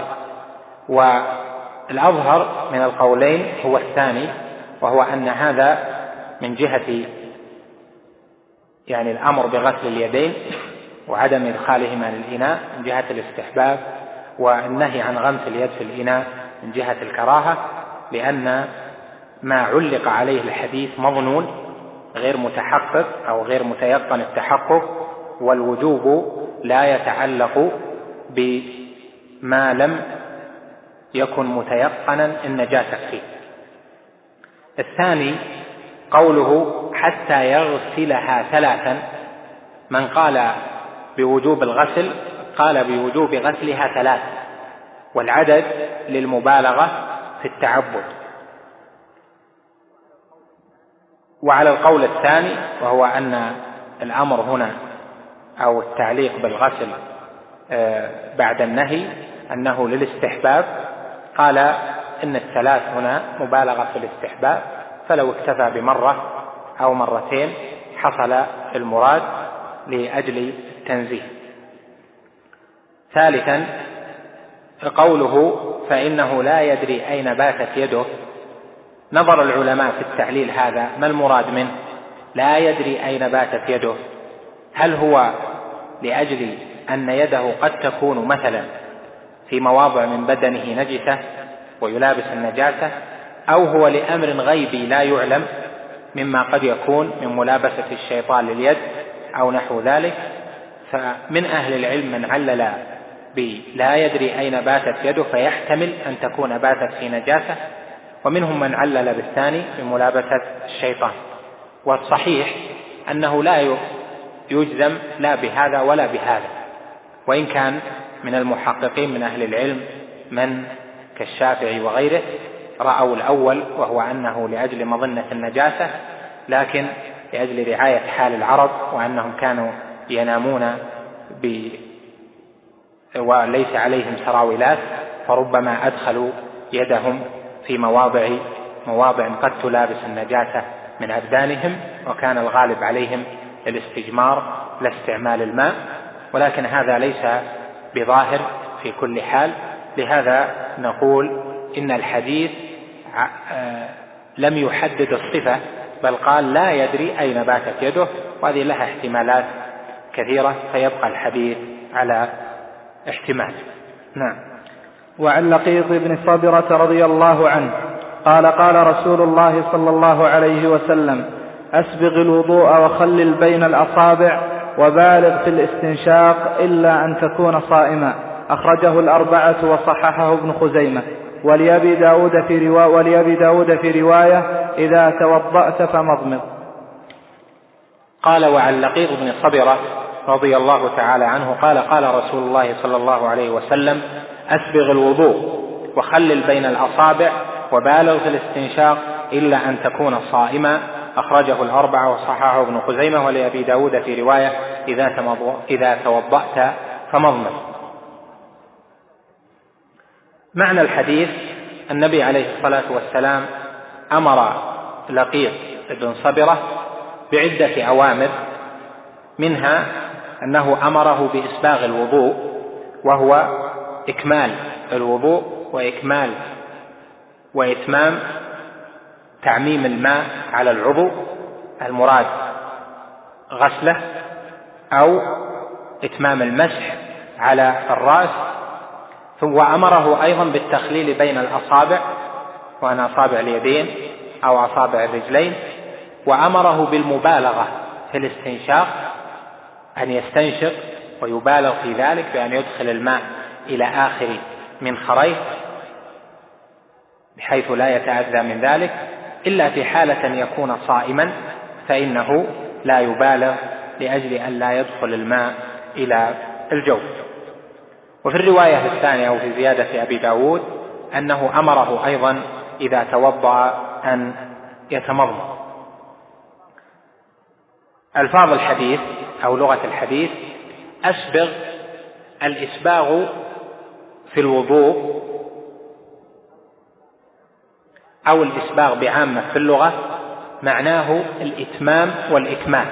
والأظهر من القولين هو الثاني، وهو أن هذا من جهة يعني الأمر بغسل اليدين وعدم إدخالهما للإناء من جهة الاستحباب، والنهي عن غمس اليد في الإناء من جهة الكراهة، لأن ما علق عليه الحديث مظنون، غير متحقق أو غير متيقن التحقق، والوجوب لا يتعلق بما لم يكن متيقنا النجاسة فيه. الثاني قوله حتى يغسلها ثلاثا، من قال بوجوب الغسل قال بوجوب غسلها ثلاث، والعدد للمبالغة في التعبد. وعلى القول الثاني وهو أن الأمر هنا أو التعليق بالغسل بعد النهي أنه للاستحباب، قال إن الثلاث هنا مبالغة في الاستحباب، فلو اكتفى بمرة أو مرتين حصل المراد لأجل التنزيه. ثالثا قوله فإنه لا يدري أين باتت يده، نظر العلماء في التعليل هذا ما المراد منه لا يدري أين باتت يده؟ هل هو لأجل أن يده قد تكون مثلا في مواضع من بدنه نجسة ويلابس النجاسة، أو هو لأمر غيبي لا يعلم مما قد يكون من ملابسة الشيطان لليد أو نحو ذلك؟ فمن أهل العلم من علل بلا يدري أين باتت يده فيحتمل أن تكون باتت في نجاسة، ومنهم من علل بالثاني بملابسة الشيطان. والصحيح أنه لا يجزم لا بهذا ولا بهذا، وإن كان من المحققين من أهل العلم من كالشافعي وغيره رأوا الأول وهو أنه لأجل مظنة النجاسة، لكن لأجل رعاية حال العرب وأنهم كانوا ينامون وليس عليهم سراولات، فربما أدخلوا يدهم في مواضع قد تلابس النجاسة من أبدانهم، وكان الغالب عليهم الاستجمار لا استعمال الماء، ولكن هذا ليس بظاهر في كل حال. لهذا نقول إن الحديث لم يحدد الصفة، بل قال لا يدري أين باتت يده، وهذه لها احتمالات كثيرة، فيبقى الحديث على احتمال. نعم. وعن لقيط بن صبرة رضي الله عنه قال قال رسول الله صلى الله عليه وسلم أسبغ الوضوء وخلل بين الأصابع وبالغ في الاستنشاق إلا أن تكون صائما، أخرجه الأربعة وصححه ابن خزيمة. ولأبي داود في رواية إذا توضأت فمضمض. قال وعن لقيط بن صبرة رضي الله تعالى عنه قال قال رسول الله صلى الله عليه وسلم أسبغ الوضوء وخلل بين الأصابع وبالغ في الاستنشاق إلا أن تكون صائما، أخرجه الأربعة وصححه ابن خزيمة. ولأبي داود في رواية إذا توضأت فمضمض. معنى الحديث النبي عليه الصلاة والسلام أمر لقيط بن صبرة بعدة أوامر، منها أنه أمره بإسباغ الوضوء، وهو إكمال الوضوء وإتمام تعميم الماء على العضو المراد غسله، أو إتمام المسح على الرأس. ثم أمره أيضا بالتخليل بين الأصابع، وأن أصابع اليدين أو أصابع الرجلين، وأمره بالمبالغة في الاستنشاق، أن يستنشق ويبالغ في ذلك بأن يدخل الماء إلى آخر منخريه بحيث لا يتأذى من ذلك، إلا في حالة أن يكون صائما فإنه لا يبالغ لأجل أن لا يدخل الماء إلى الجوف. وفي الرواية الثانية وفي زيادة أبي داود أنه أمره أيضا إذا توضأ أن يتمضمض. ألفاظ الحديث أو لغة الحديث أسبغ، الإسباغ في الوضوء أو الإسباغ بعامة في اللغة معناه الإتمام والإكمال،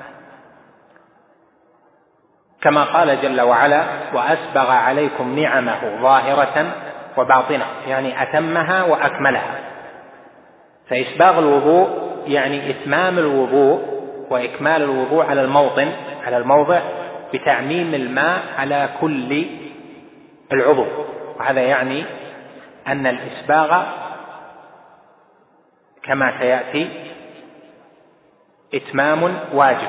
كما قال جل وعلا وأسبغ عليكم نعمه ظاهرة وباطنة، يعني أتمها وأكملها. فإسباغ الوضوء يعني إتمام الوضوء وإكمال الوضوء على الموضع بتعميم الماء على كل العضو. وهذا يعني أن الإسباغ كما سيأتي إتمام واجب.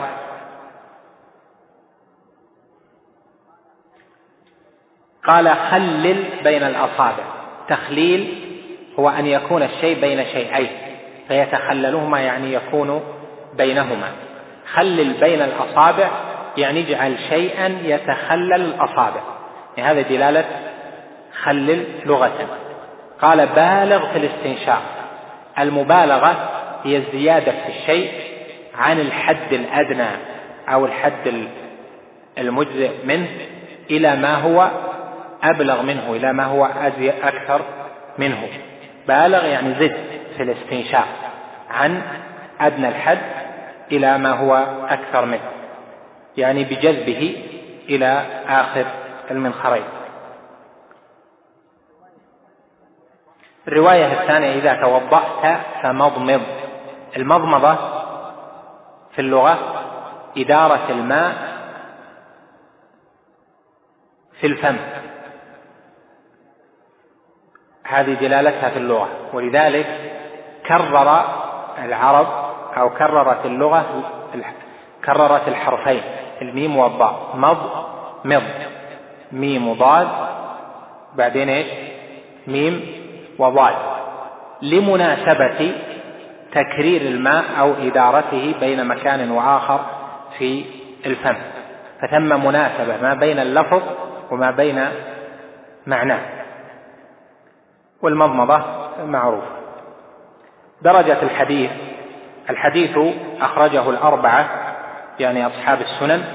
قال خلل بين الأصابع. تخليل هو أن يكون الشيء بين شيئين فيتخللهما، يعني يكون بينهما. خلل بين الأصابع يعني اجعل شيئا يتخلل الأصابع، يعني هذا دلالة خلل لغة. قال بالغ في الاستنشاق. المبالغة هي الزيادة في الشيء عن الحد الأدنى أو الحد المجزئ منه إلى ما هو أبلغ منه، إلى ما هو أكثر منه. بالغ يعني زد في الاستنشاق عن أدنى الحد إلى ما هو أكثر منه، يعني بجذبه إلى آخر المنخرين. الرواية الثانية إذا توضأت فمضمض. المضمضة في اللغة إدارة الماء في الفم، هذه دلالتها في اللغة. ولذلك كرر العرب أو كررت اللغة كررت الحرفين الميم والضاد. مض مض، ميم وضاد، بعدين ايش؟ ميم وضاد، لمناسبة تكرير الماء أو إدارته بين مكان وآخر في الفم، فثم مناسبة ما بين اللفظ وما بين معناه. والمضمضة معروف. درجة الحديث أخرجه الأربعة، يعني أصحاب السنن،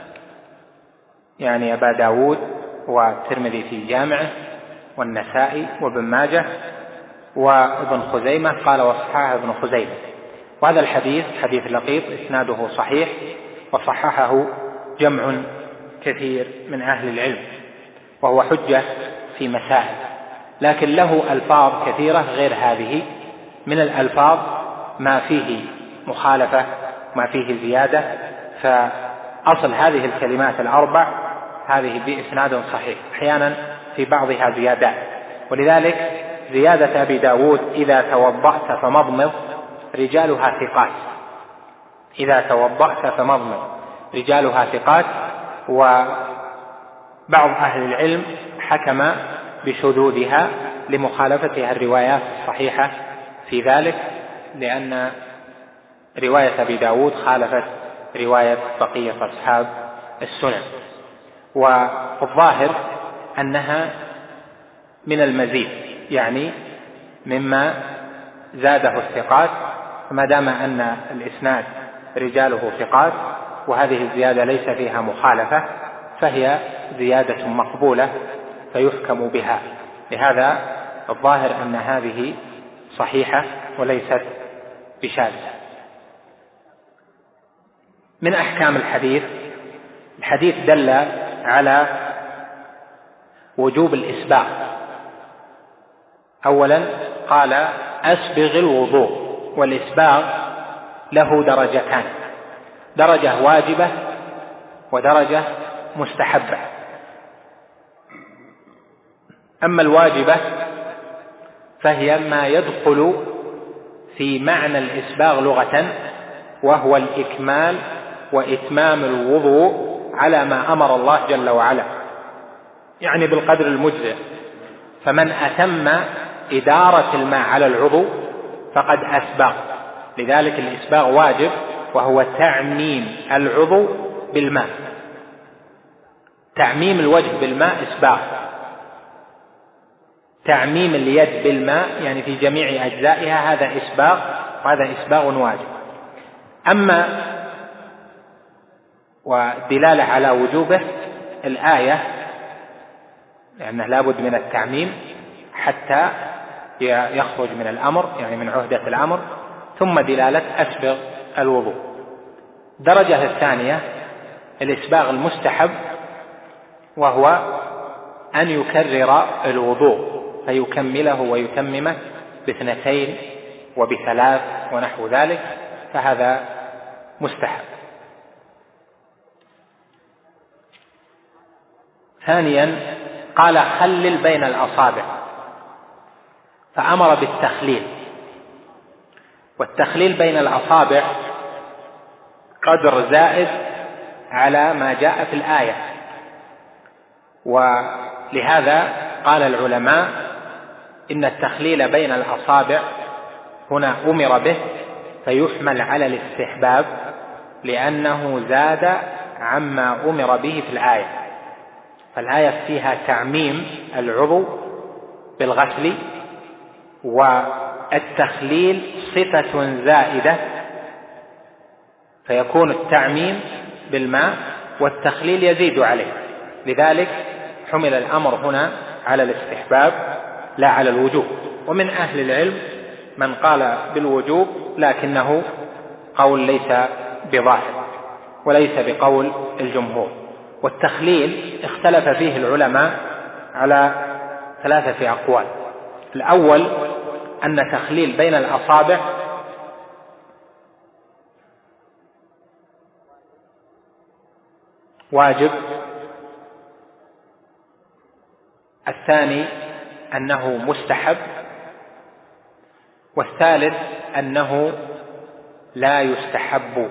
يعني أبا داود والترمذي في جامعه والنسائي وابن ماجه وابن خزيمة، قال وصححه ابن خزيمة. وهذا الحديث حديث لقيط إسناده صحيح، وصححه جمع كثير من أهل العلم، وهو حجة في مسائل، لكن له ألفاظ كثيرة غير هذه. من الألفاظ ما فيه مخالفة، ما فيه زيادة، فأصل هذه الكلمات الأربع هذه بإسناد صحيح، أحيانا في بعضها زيادات. ولذلك زيادة أبي داود إذا توضأت فمضمض رجالها ثقات، إذا توضأت فمضمض رجالها ثقات. وبعض أهل العلم حكم بشذوذها لمخالفتها الروايات الصحيحة في ذلك، لأن رواية أبي داود خالفت رواية بقية أصحاب السنن. والظاهر أنها من المزيد، يعني مما زاده الثقات، ما دام أن الإسناد رجاله ثقات وهذه الزيادة ليس فيها مخالفة فهي زيادة مقبولة فيحكم بها. لهذا الظاهر أن هذه صحيحة وليست بشاذة. من أحكام الحديث دل على وجوب الإسباغ. أولا قال أسبغ الوضوء، والإسباغ له درجتان، درجة واجبة ودرجة مستحبة. أما الواجبة فهي ما يدخل في معنى الإسباغ لغة، وهو الإكمال وإتمام الوضوء على ما أمر الله جل وعلا، يعني بالقدر المجزئ. فمن أتم إدارة الماء على العضو فقد أسبغ. لذلك الإسباغ واجب، وهو تعميم العضو بالماء. تعميم الوجه بالماء إسباغ، تعميم اليد بالماء يعني في جميع أجزائها هذا إسباغ، وهذا إسباغ واجب. أما ودلالة على وجوبه الآية، لأنه لابد من التعميم حتى يخرج من الأمر، يعني من عهدة الأمر، ثم دلالة أسبغ الوضوء. درجة الثانية الإسباغ المستحب، وهو أن يكرر الوضوء فيكمله ويتممه باثنتين وبثلاث ونحو ذلك، فهذا مستحب. ثانيا قال خلل بين الأصابع، فأمر بالتخليل. والتخليل بين الأصابع قدر زائد على ما جاء في الآية. ولهذا قال العلماء إن التخليل بين الأصابع هنا أمر به فيحمل على الاستحباب، لأنه زاد عما أمر به في الآية. فالآية فيها تعميم العضو بالغسل، والتخليل صفة زائدة، فيكون التعميم بالماء والتخليل يزيد عليه. لذلك حمل الأمر هنا على الاستحباب لا على الوجوب. ومن أهل العلم من قال بالوجوب، لكنه قول ليس بظاهر وليس بقول الجمهور. والتخليل اختلف فيه العلماء على 3 أقوال. الأول أن تخليل بين الأصابع واجب. الثاني أنه مستحب. والثالث أنه لا يستحب.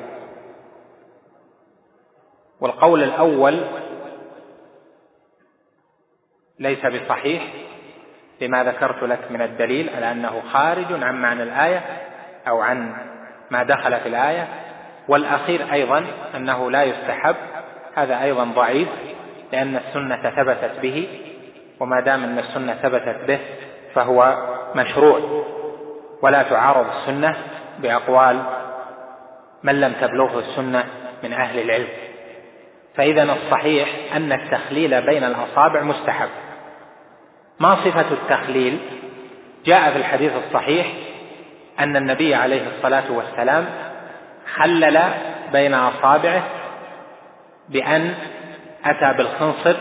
والقول الأول ليس بصحيح لما ذكرت لك من الدليل على أنه خارج عن معنى الآية أو عن ما دخل في الآية. والأخير أيضا أنه لا يستحب، هذا أيضا ضعيف، لأن السنة ثبتت به، وما دام أن السنة ثبتت به فهو مشروع، ولا تعارض السنة بأقوال من لم تبلغه السنة من أهل العلم. فإذا الصحيح أن التخليل بين الأصابع مستحب. ما صفة التخليل؟ جاء في الحديث الصحيح أن النبي عليه الصلاة والسلام خلل بين أصابعه بأن أتى بالخنصر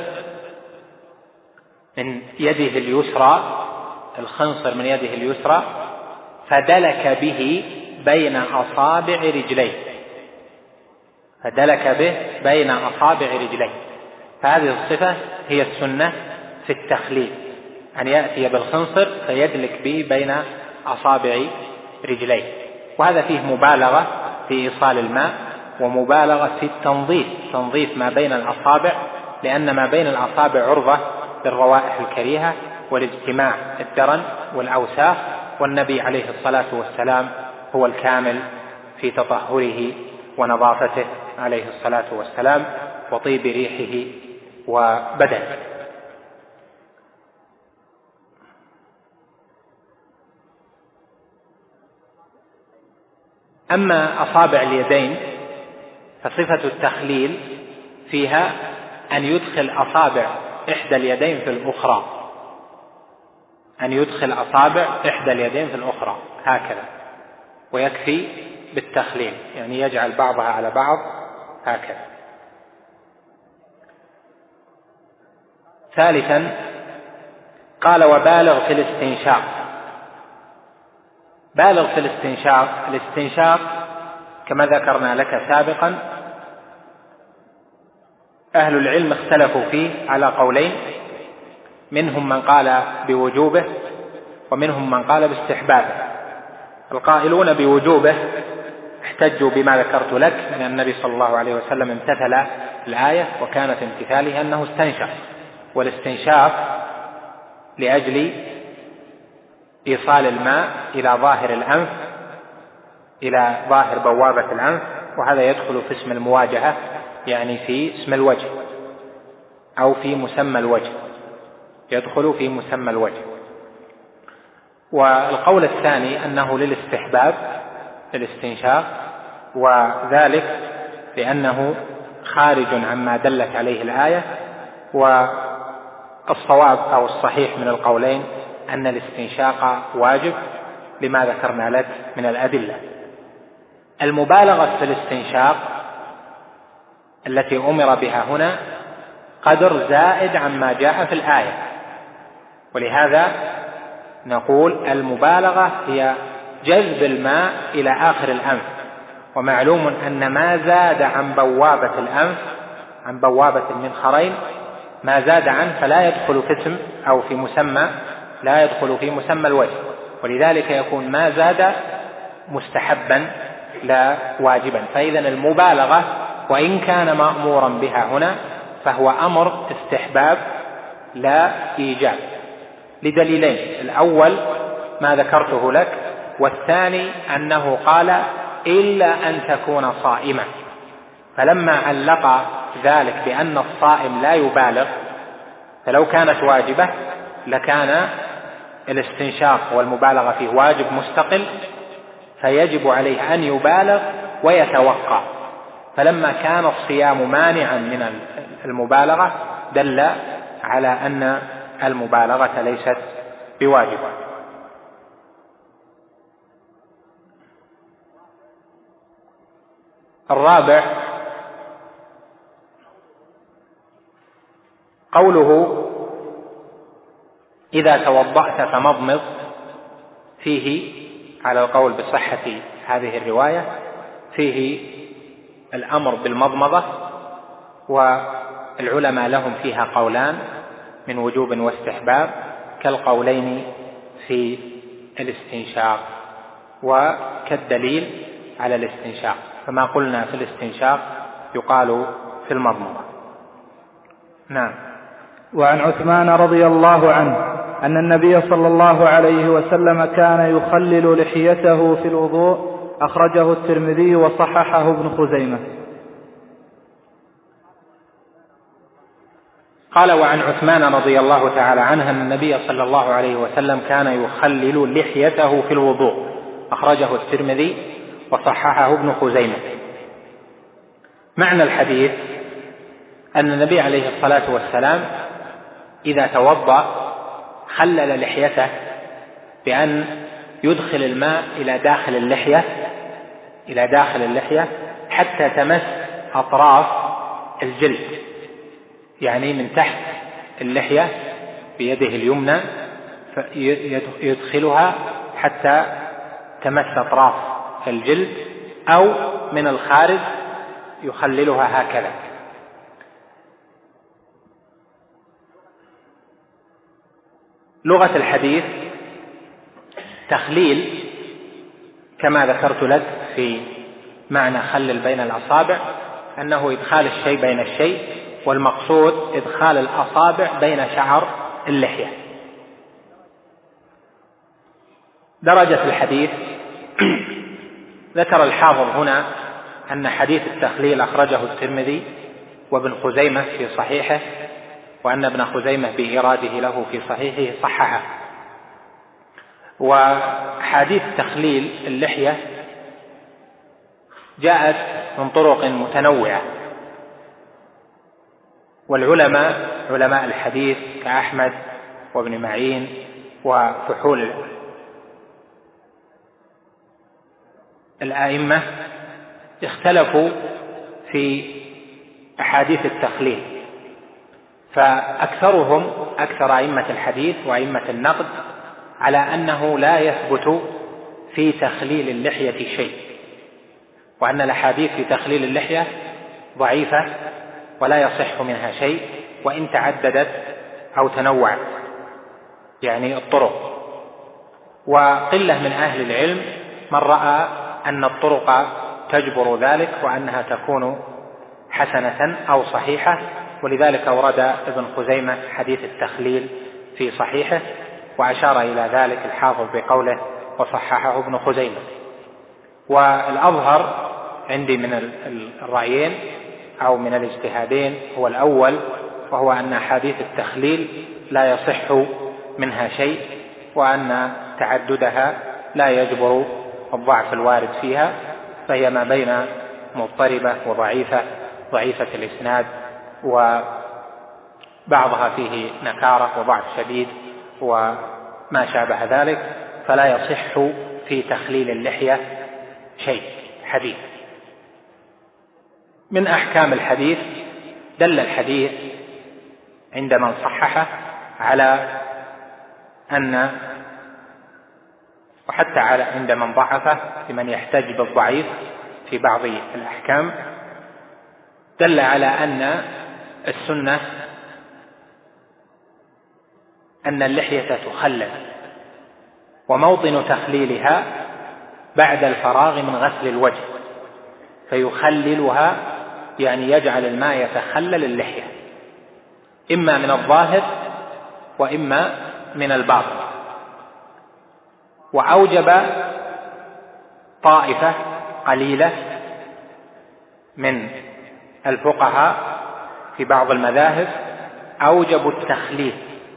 من يده اليسرى، الخنصر من يده اليسرى، فدلك به بين أصابع رجليه، فدلك به بين أصابع رجليه. فهذه الصفة هي السنة في التخليل، أن يأتي بالخنصر فيدلك به بين أصابع رجليه. وهذا فيه مبالغة في إيصال الماء، ومبالغة في التنظيف، تنظيف ما بين الأصابع، لأن ما بين الأصابع عرضة للروائح الكريهة والاجتماع الدرن والأوساخ، والنبي عليه الصلاة والسلام هو الكامل في تطهره ونظافته عليه الصلاة والسلام وطيب ريحه وبدنه. أما أصابع اليدين فصفة التخليل فيها أن يدخل أصابع إحدى اليدين في الأخرى، أن يدخل أصابع إحدى اليدين في الأخرى هكذا، ويكفي بالتخليل، يعني يجعل بعضها على بعض هكذا. ثالثا قال وبالغ في الاستنشاق. بالغ في الاستنشاق. الاستنشاق كما ذكرنا لك سابقا أهل العلم اختلفوا فيه على قولين، منهم من قال بوجوبه ومنهم من قال باستحبابه. القائلون بوجوبه احتجوا بما ذكرت لك من النبي صلى الله عليه وسلم امتثل الآية، وكانت امتثاله أنه استنشق، والاستنشاق لأجل إيصال الماء إلى ظاهر الأنف، إلى ظاهر بوابة الأنف، وهذا يدخل في اسم المواجهة، يعني في اسم الوجه أو في مسمى الوجه، يدخل في مسمى الوجه. والقول الثاني أنه للاستحباب الاستنشاق، وذلك لأنه خارج عما دلت عليه الآية. والصواب أو الصحيح من القولين أن الاستنشاق واجب لما ذكرنا لك من الأدلة. المبالغة في الاستنشاق التي أمر بها هنا قدر زائد عما جاء في الآية، ولهذا نقول المبالغة هي جذب الماء إلى آخر الأنف. ومعلوم أن ما زاد عن بوابة الأنف، عن بوابة المنخرين، ما زاد عنه فلا يدخل في اسم أو في مسمى، لا يدخل في مسمى الوجه، ولذلك يكون ما زاد مستحبا لا واجبا. فإذا المبالغة وإن كان مأمورا بها هنا فهو أمر استحباب لا إيجاب، لدليلين: الأول ما ذكرته لك، والثاني أنه قال إلا أن تكون صائما، فلما علق ذلك بأن الصائم لا يبالغ، فلو كانت واجبة لكان الاستنشاق والمبالغة فيه واجب مستقل، فيجب عليه أن يبالغ ويتوقع. فلما كان الصيام مانعا من المبالغة دل على أن المبالغة ليست بواجبة. الرابع قوله إذا توضأت فمضمض، فيه على القول بصحة هذه الرواية فيه الأمر بالمضمضة، والعلماء لهم فيها قولان من وجوب واستحباب كالقولين في الاستنشاق وكالدليل على الاستنشاق، فما قلنا في الاستنشاق يقال في المضمضة. نعم. وعن عثمان رضي الله عنه أن النبي صلى الله عليه وسلم كان يخلل لحيته في الوضوء، أخرجه الترمذي وصححه ابن خزيمة. قال وعن عثمان رضي الله تعالى عنه أن النبي صلى الله عليه وسلم كان يخلل لحيته في الوضوء، أخرجه الترمذي وصححه ابن خزيمة. معنى الحديث أن النبي عليه الصلاة والسلام إذا توضأ خلل لحيته بأن يدخل الماء إلى داخل اللحية حتى تمس أطراف الجلد، يعني من تحت اللحية بيده اليمنى يدخلها حتى تمس أطراف الجلد، أو من الخارج يخللها هكذا. لغة الحديث تخليل كما ذكرت لك في معنى خلل بين الأصابع، أنه إدخال الشيء بين الشيء، والمقصود إدخال الأصابع بين شعر اللحية. درجة الحديث ذكر الحافظ هنا أن حديث التخليل أخرجه الترمذي وابن خزيمة في صحيحه، وأن ابن خزيمة بإراده له في صحيحه صححه. وحديث تخليل اللحية جاءت من طرق متنوعة، والعلماء علماء الحديث كأحمد وابن معين وفحول الآئمة اختلفوا في أحاديث التخليل، فأكثرهم أكثر أئمة الحديث وأئمة النقد على أنه لا يثبت في تخليل اللحية شيء، وأن الأحاديث في تخليل اللحية ضعيفة ولا يصح منها شيء، وإن تعددت أو تنوعت يعني الطرق. وقلة من أهل العلم من رأى أن الطرق تجبر ذلك وأنها تكون حسنة أو صحيحة، ولذلك أورد ابن خزيمة حديث التخليل في صحيحه، وأشار إلى ذلك الحافظ بقوله وصححه ابن خزيمة. والأظهر عندي من الرأيين أو من الاجتهادين هو الأول، وهو أن حديث التخليل لا يصح منها شيء، وأن تعددها لا يجبر الضعف الوارد فيها، فهي ما بين مضطربة وضعيفة، ضعيفة الإسناد، وبعضها فيه نكارة وضعف شديد وما شابه ذلك، فلا يصح في تخليل اللحية شيء حديث. من أحكام الحديث دل الحديث عند من صححه على أن، وحتى على عند من ضعفه لمن يحتج بالضعيف في بعض الأحكام، دل على أن السنة أن اللحية تخلل، وموطن تخليلها بعد الفراغ من غسل الوجه، فيخللها يعني يجعل الماء يتخلل اللحية إما من الظاهر وإما من الباطن. وأوجب طائفة قليلة من الفقهاء في بعض المذاهب أوجبوا التخليل،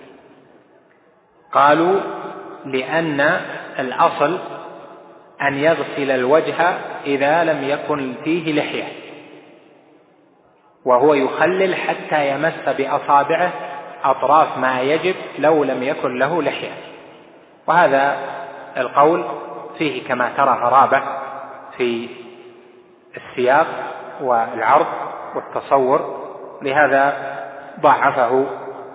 قالوا لأن الأصل أن يغسل الوجه إذا لم يكن فيه لحية، وهو يخلل حتى يمس بأصابعه أطراف ما يجب لو لم يكن له لحية. وهذا القول فيه كما ترى غرابة في السياق والعرض والتصور، لهذا ضعفه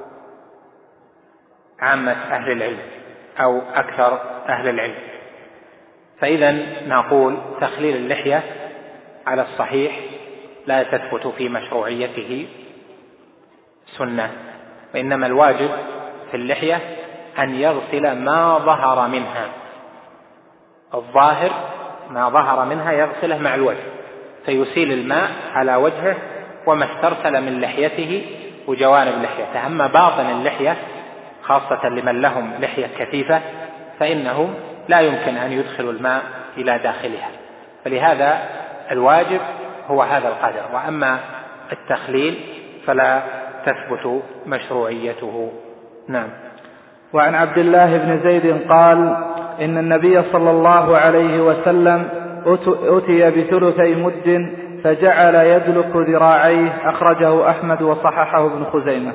عامة أهل العلم أو أكثر أهل العلم. فإذا نقول تخليل اللحية على الصحيح لا تثبت في مشروعيته سنة، وإنما الواجب في اللحية أن يغسل ما ظهر منها، الظاهر ما ظهر منها يغسله مع الوجه، فيسيل الماء على وجهه وما استرسل من لحيته وجوانب لحيته. أما باطن اللحية خاصة لمن لهم لحية كثيفة فإنهم لا يمكن أن يدخلوا الماء إلى داخلها، فلهذا الواجب هو هذا القدر. وأما التخليل فلا تثبت مشروعيته. نعم. وعن عبد الله بن زيد قال إن النبي صلى الله عليه وسلم أتي بثلثي مد فجعل يدلك ذراعيه، أخرجه أحمد وصححه ابن خزيمة.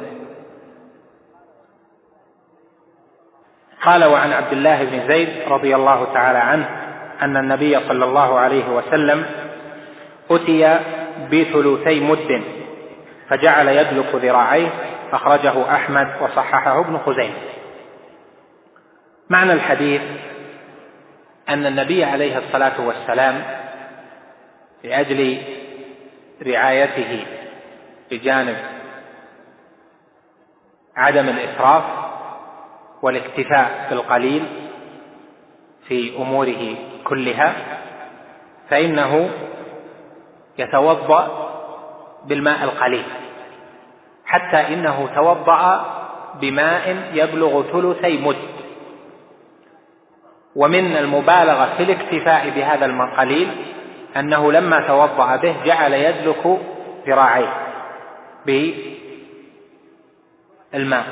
قال وعن عبد الله بن زيد رضي الله تعالى عنه أن النبي صلى الله عليه وسلم أتي بثلثي مد فجعل يدلك ذراعيه، أخرجه أحمد وصححه ابن خزيمة. معنى الحديث أن النبي عليه الصلاة والسلام لأجل رعايته بجانب عدم الإسراف والاكتفاء بالقليل في أموره كلها، فإنه يتوضأ بالماء القليل، حتى إنه توضأ بماء يبلغ ثلثي مد. ومن المبالغة في الاكتفاء بهذا الماء القليل أنه لما توضأ به جعل يدلك ذراعيه بالماء.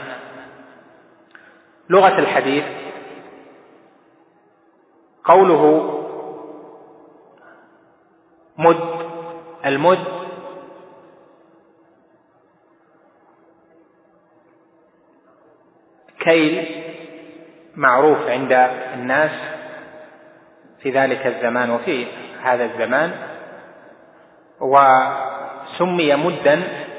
لغة الحديث قوله مد، المد كيل معروف عند الناس في ذلك الزمان وفي هذا الزمان، وسمي مدا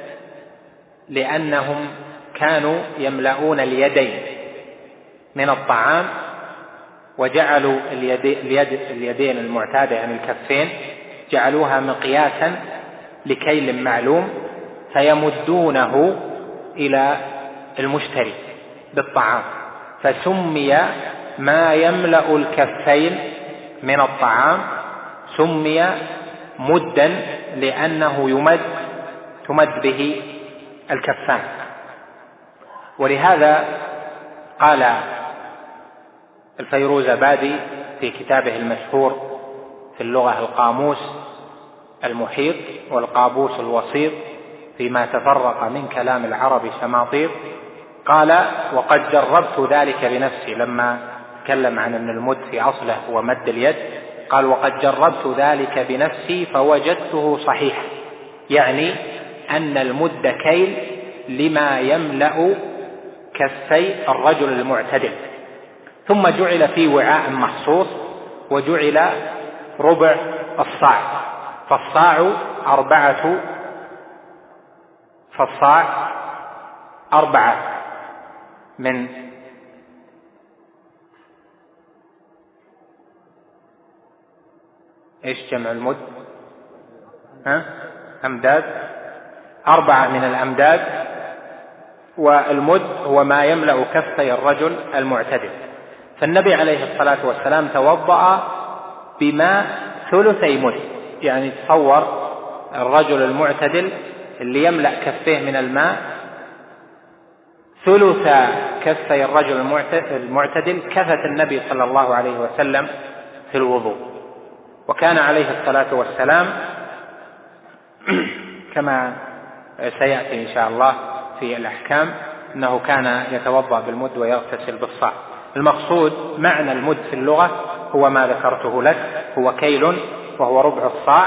لأنهم كانوا يملؤون اليدين من الطعام، وجعلوا اليدين المعتادة يعني الكفين جعلوها مقياسا لكيل معلوم، فيمدونه إلى المشتري بالطعام، فسمي ما يملأ الكفين من الطعام سمي مدا لأنه تمد به الكفان. ولهذا قال الفيروزابادي في كتابه المشهور في اللغة القاموس المحيط والقابوس الوسيط فيما تفرق من كلام العرب شماطير، قال وقد جربت ذلك بنفسي، لما تكلم عن أن المد في أصله هو مد اليد، قال وقد جربت ذلك بنفسي فوجدته صحيح، يعني أن المد كيل لما يملأ كفي الرجل المعتدل، ثم جعل في وعاء مخصوص وجعل ربع الصاع، فالصاع 4 من ايش جمع المد؟ أمداد، 4 من الأمداد، والمد هو ما يملأ كفي الرجل المعتدل. فالنبي عليه الصلاة والسلام توضأ بماء ثلثي مد. يعني تصور الرجل المعتدل اللي يملأ كفيه من الماء ثلث كفي الرجل المعتدل كفت النبي صلى الله عليه وسلم في الوضوء. وكان عليه الصلاة والسلام كما سيأتي إن شاء الله في الأحكام أنه كان يتوضأ بالمد ويغتسل بالصاع. المقصود معنى المد في اللغة هو ما ذكرته لك، هو كيل وهو ربع الصاع،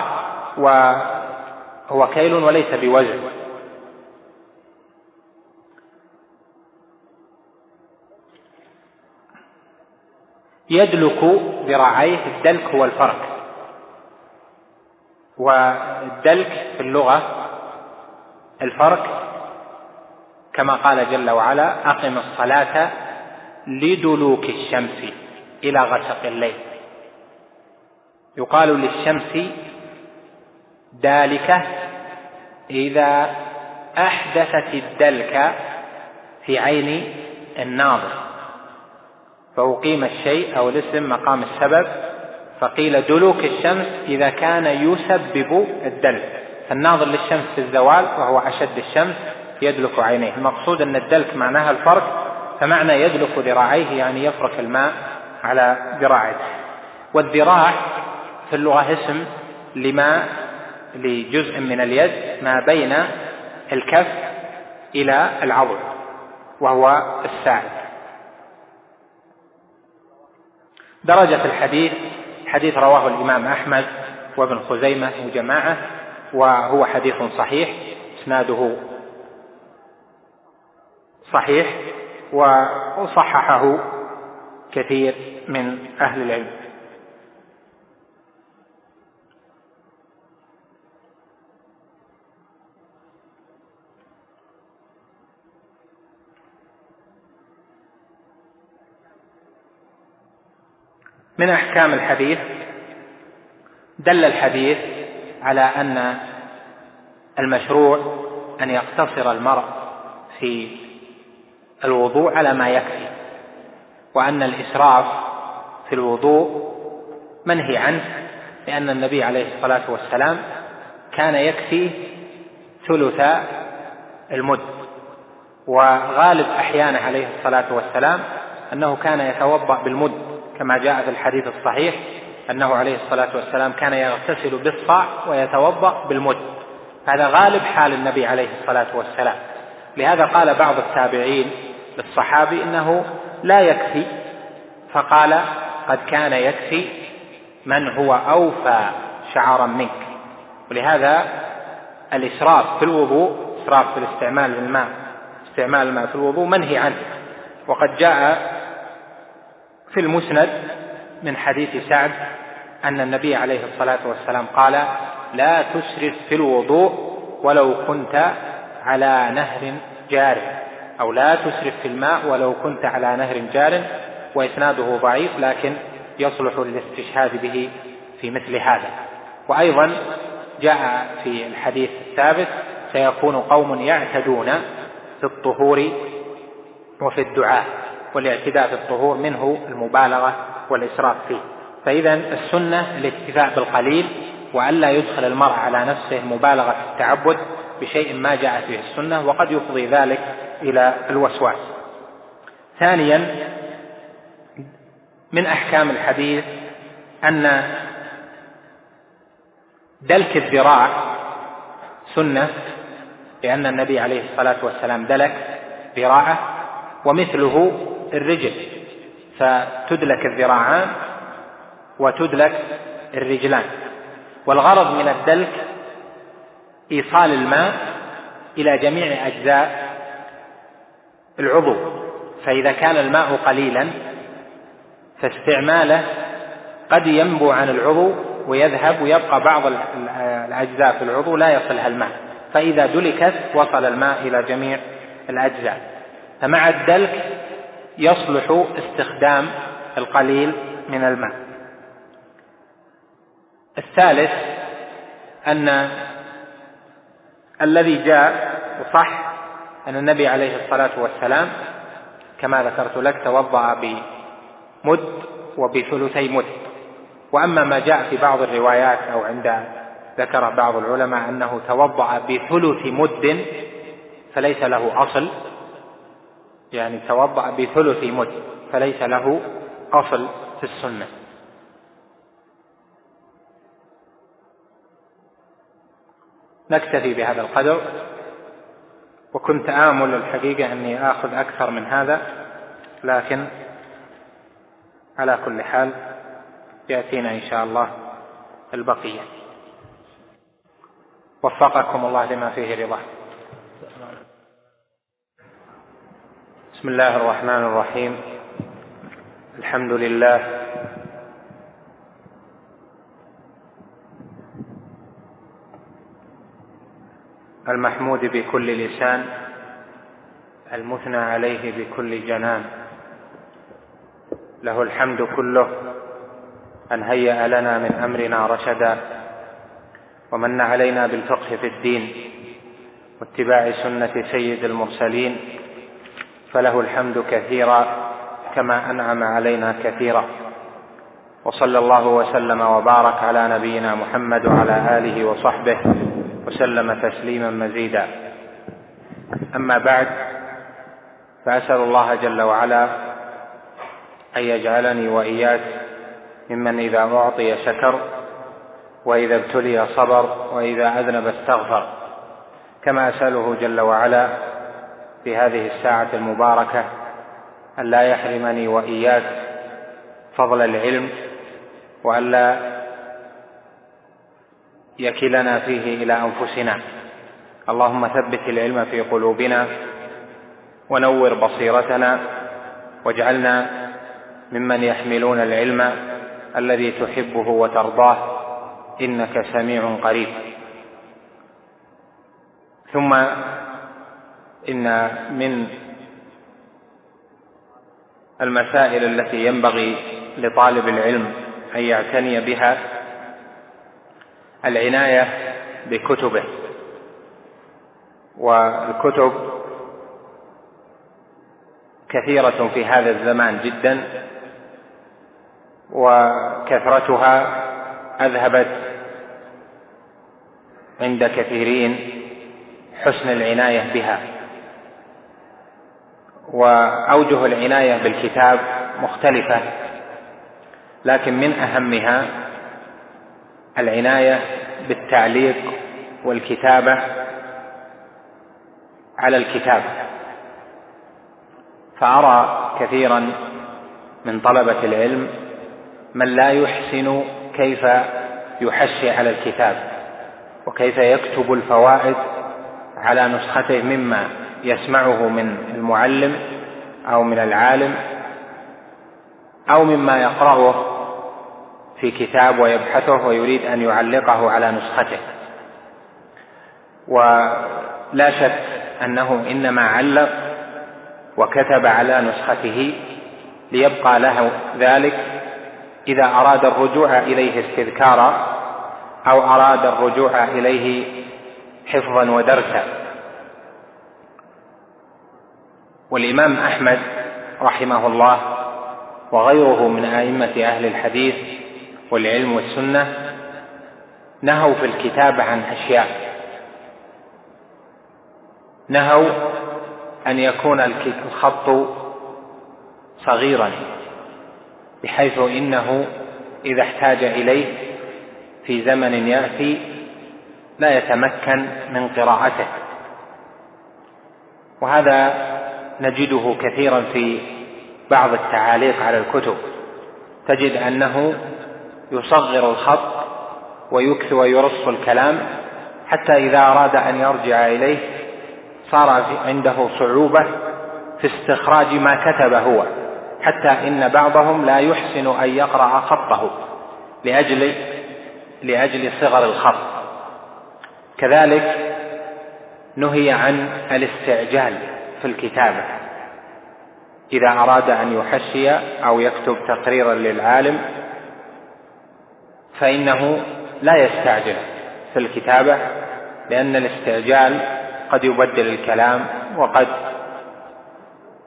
وهو كيل وليس بوزن. يدلك ذراعيه، الدلك هو الفرك، والدلك في اللغة الفرك كما قال جل وعلا: أقم الصلاة لدلوك الشمس إلى غسق الليل. يقال للشمس دالكة إذا أحدثت الدلك في عين الناظر، فأقيم الشيء أو الاسم مقام السبب، فقيل دلوك الشمس إذا كان يسبب الدلك، فالناظر للشمس في الزوال وهو أشد الشمس يدلك عينيه. المقصود أن الدلك معناها الفرك، فمعنى يدلك ذراعيه يعني يفرك الماء على ذراعيه. والذراع في اللغة اسم لجزء من اليد ما بين الكف إلى العضد وهو الساعد. درجة الحديث رواه الإمام أحمد وابن خزيمة وجماعة، وهو حديث صحيح، إسناده صحيح، وصححه كثير من أهل العلم. من أحكام الحديث: دل الحديث على أن المشروع أن يقتصر المرء في الوضوء على ما يكفي، وأن الإسراف في الوضوء منهي عنه، لأن النبي عليه الصلاة والسلام كان يكفي ثلث المد، وغالب أحيانه عليه الصلاة والسلام أنه كان يتوضأ بالمد، كما جاء في الحديث الصحيح أنه عليه الصلاة والسلام كان يغتسل بالصاع ويتوضأ بالمد. هذا غالب حال النبي عليه الصلاة والسلام. لهذا قال بعض التابعين للصحابي إنه لا يكفي، فقال: قد كان يكفي من هو أوفى شعرا منك. ولهذا الإسراف في الوضوء، إسراف في استعمال الماء في الوضوء منهي عنه. وقد جاء في المسند من حديث سعد أن النبي عليه الصلاة والسلام قال: لا تسرف في الوضوء ولو كنت على نهر جار، أو لا تسرف في الماء ولو كنت على نهر جار. وإسناده ضعيف، لكن يصلح للاستشهاد به في مثل هذا. وأيضا جاء في الحديث الثابت: سيكون قوم يعتدون في الطهور وفي الدعاء، والاعتداء في الطهور منه المبالغة والإسراف فيه. فإذا السنة الاكتفاء بالقليل، وألا يدخل المرء على نفسه مبالغة في التعبد بشيء ما جاءت به السنة، وقد يفضي ذلك إلى الوسواس. ثانيا من أحكام الحديث أن دلك الذراع سنة، لأن النبي عليه الصلاة والسلام دلك ذراعه، ومثله الرجل، فتدلك الذراعان وتدلك الرجلان. والغرض من الدلك إيصال الماء إلى جميع أجزاء العضو، فإذا كان الماء قليلا فاستعماله قد ينبو عن العضو ويذهب، ويبقى بعض الأجزاء في العضو لا يصلها الماء، فإذا دلكت وصل الماء إلى جميع الأجزاء. فمع الدلك يصلح استخدام القليل من الماء. الثالث أن الذي جاء وصح أن النبي عليه الصلاة والسلام كما ذكرت لك توضأ بمد وبثلثي مد، وأما ما جاء في بعض الروايات أو عند ذكر بعض العلماء أنه توضأ بثلث مد فليس له أصل، يعني توضأ بثلث مد فليس له أصل في السنة. نكتفي بهذا القدر، وكنت آمل الحقيقة أني آخذ أكثر من هذا، لكن على كل حال يأتينا إن شاء الله البقية. وفقكم الله لما فيه رضاه. بسم الله الرحمن الرحيم. الحمد لله المحمود بكل لسان، المثنى عليه بكل جنان، له الحمد كله أن هيأ لنا من أمرنا رشدا، ومن علينا بالفقه في الدين واتباع سنة سيد المرسلين، فله الحمد كثيرا كما أنعم علينا كثيرا. وصلى الله وسلم وبارك على نبينا محمد وعلى آله وصحبه وسلم تسليما مزيدا. أما بعد، فأسأل الله جل وعلا أن يجعلني وإياك ممن إذا أعطي شكر، وإذا ابتلي صبر، وإذا أذنب استغفر. كما أسأله جل وعلا في هذه الساعة المباركة أن لا يحرمني وإياك فضل العلم، وأن لا يكلنا فيه إلى أنفسنا. اللهم ثبت العلم في قلوبنا، ونور بصيرتنا، واجعلنا ممن يحملون العلم الذي تحبه وترضاه، إنك سميع قريب. ثم إن من المسائل التي ينبغي لطالب العلم أن يعتني بها العناية بكتبه. والكتب كثيرة في هذا الزمان جدا، وكثرتها أذهبت عند كثيرين حسن العناية بها. وأوجه العناية بالكتاب مختلفة، لكن من أهمها العناية بالتعليق والكتابة على الكتاب. فأرى كثيرا من طلبة العلم من لا يحسن كيف يحشي على الكتاب، وكيف يكتب الفوائد على نسخته مما يسمعه من المعلم أو من العالم أو مما يقرأه في كتاب ويبحثه ويريد أن يعلقه على نسخته. ولا شك أنه إنما علق وكتب على نسخته ليبقى له ذلك إذا أراد الرجوع إليه استذكارا، أو أراد الرجوع إليه حفظا ودرسا. والإمام أحمد رحمه الله وغيره من أئمة أهل الحديث والعلم والسنة نهوا في الكتاب عن أشياء. نهوا أن يكون الخط صغيرا، بحيث إنه إذا احتاج إليه في زمن يأتي لا يتمكن من قراءته. وهذا نجده كثيرا في بعض التعاليق على الكتب، تجد أنه يصغر الخط ويكثر ويرص الكلام، حتى إذا أراد أن يرجع إليه صار عنده صعوبة في استخراج ما كتب هو، حتى إن بعضهم لا يحسن أن يقرأ خطه لأجل صغر الخط. كذلك نهي عن الاستعجال في الكتابة. إذا أراد أن يحشي أو يكتب تقريرا للعالم فإنه لا يستعجل في الكتابة، لأن الاستعجال قد يبدل الكلام وقد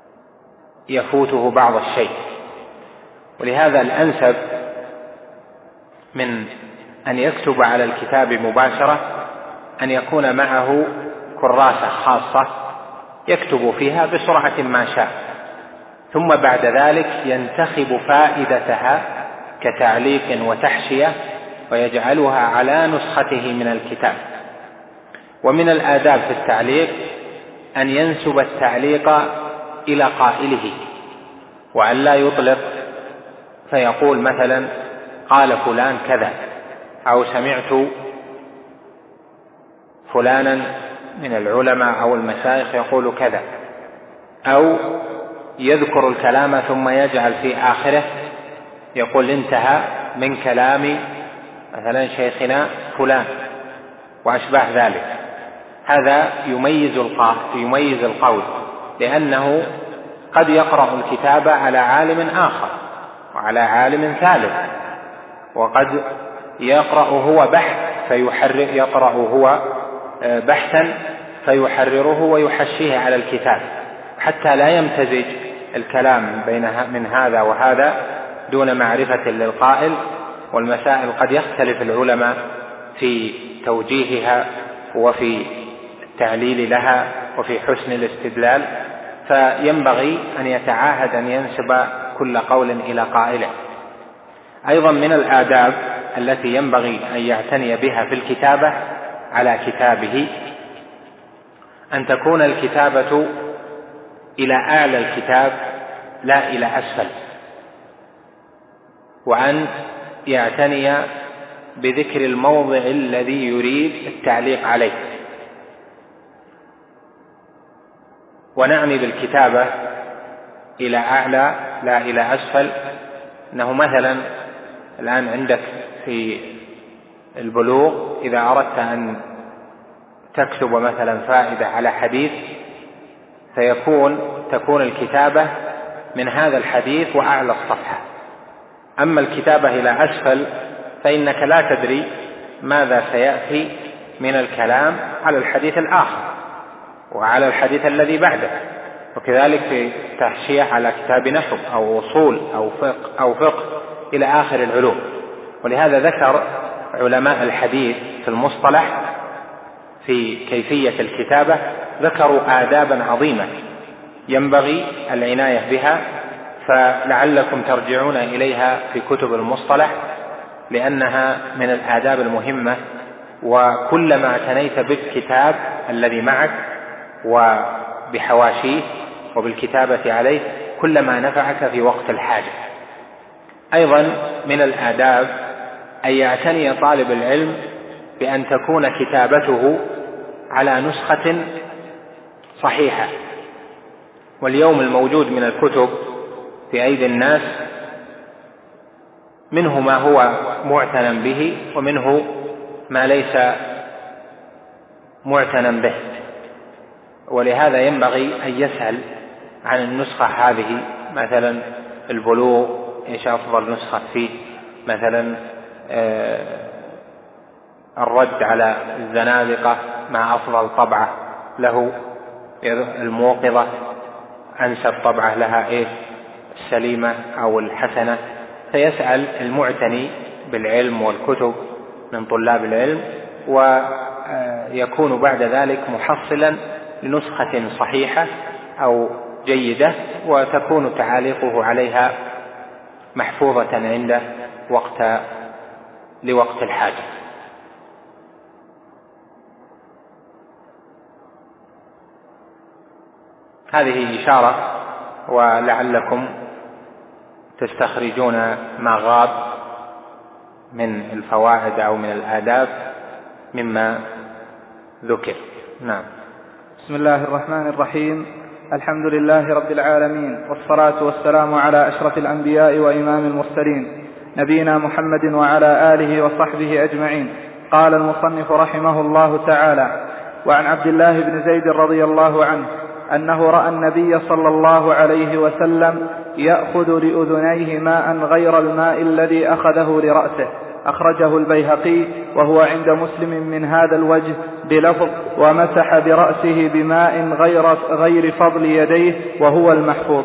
يفوته بعض الشيء. ولهذا الأنسب من أن يكتب على الكتاب مباشرة أن يكون معه كراسة خاصة يكتب فيها بسرعة ما شاء، ثم بعد ذلك ينتخب فائدتها كتعليق وتحشية ويجعلها على نسخته من الكتاب. ومن الآداب في التعليق أن ينسب التعليق إلى قائله، وأن لا يطلق فيقول مثلا قال فلان كذا، أو سمعت فلانا من العلماء أو المشايخ يقول كذا، أو يذكر الكلام ثم يجعل في آخره يقول انتهى من كلام مثلا شيخنا فلان وأشباه ذلك. هذا يميز القول، لأنه قد يقرأ الكتاب على عالم آخر وعلى عالم ثالث، وقد يقرأ هو بحثا فيحرره ويحشيه على الكتاب، حتى لا يمتزج الكلام من هذا وهذا دون معرفة للقائل. والمسائل قد يختلف العلماء في توجيهها وفي التعليل لها وفي حسن الاستدلال، فينبغي أن يتعاهد أن ينسب كل قول إلى قائله. أيضا من الآداب التي ينبغي أن يعتني بها في الكتابة على كتابه أن تكون الكتابة إلى أعلى الكتاب لا إلى أسفل، وأن يعتني بذكر الموضع الذي يريد التعليق عليه. ونعني بالكتابة إلى أعلى لا إلى أسفل أنه مثلا الآن عندك في البلوغ إذا أردت أن تكتب مثلا فائدة على حديث تكون الكتابة من هذا الحديث وأعلى الصفحة. أما الكتابة إلى أسفل فإنك لا تدري ماذا سيأتي من الكلام على الحديث الآخر وعلى الحديث الذي بعده. وكذلك في تحشية على كتاب نحو أو أصول أو فقه إلى آخر العلوم. ولهذا ذكر علماء الحديث في المصطلح في كيفية الكتابة ذكروا آدابا عظيمة ينبغي العناية بها، فلعلكم ترجعون إليها في كتب المصطلح لأنها من الآداب المهمة. وكلما اعتنيت بالكتاب الذي معك وبحواشيه وبالكتابة عليه كلما نفعك في وقت الحاجة. أيضا من الآداب أن يعتني طالب العلم بأن تكون كتابته على نسخة صحيحة. واليوم الموجود من الكتب في أيدي الناس منه ما هو معتنى به ومنه ما ليس معتنى به، ولهذا ينبغي أن يسأل عن النسخة هذه. مثلا البلوغ إيش أفضل نسخة فيه، مثلا الرد على الزنادقة ما أفضل طبعة له، الموقظة أنسب طبعة لها إيه، السليمة أو الحسنة. فيسأل المعتني بالعلم والكتب من طلاب العلم، ويكون بعد ذلك محصلا لنسخة صحيحة أو جيدة، وتكون تعاليقه عليها محفوظة عنده لوقت الحاجة. هذه إشارة ولعلكم تستخرجون ما غاب من الفوائد أو من الآداب مما ذكر. نعم. بسم الله الرحمن الرحيم. الحمد لله رب العالمين، والصلاة والسلام على أشرف الأنبياء وإمام المرسلين نبينا محمد وعلى آله وصحبه أجمعين. قال المصنف رحمه الله تعالى: وعن عبد الله بن زيد رضي الله عنه أنه رأى النبي صلى الله عليه وسلم يأخذ لأذنيه ماء غير الماء الذي أخذه لرأسه. أخرجه البيهقي وهو عند مسلم من هذا الوجه بلفظ: ومسح برأسه بماء غير فضل يديه، وهو المحفوظ.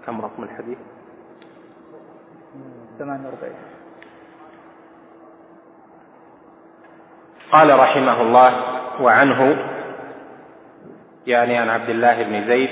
كم رقم الحديث؟ 48. قال رحمه الله: وعنه، يعني عن عبد الله بن زيد،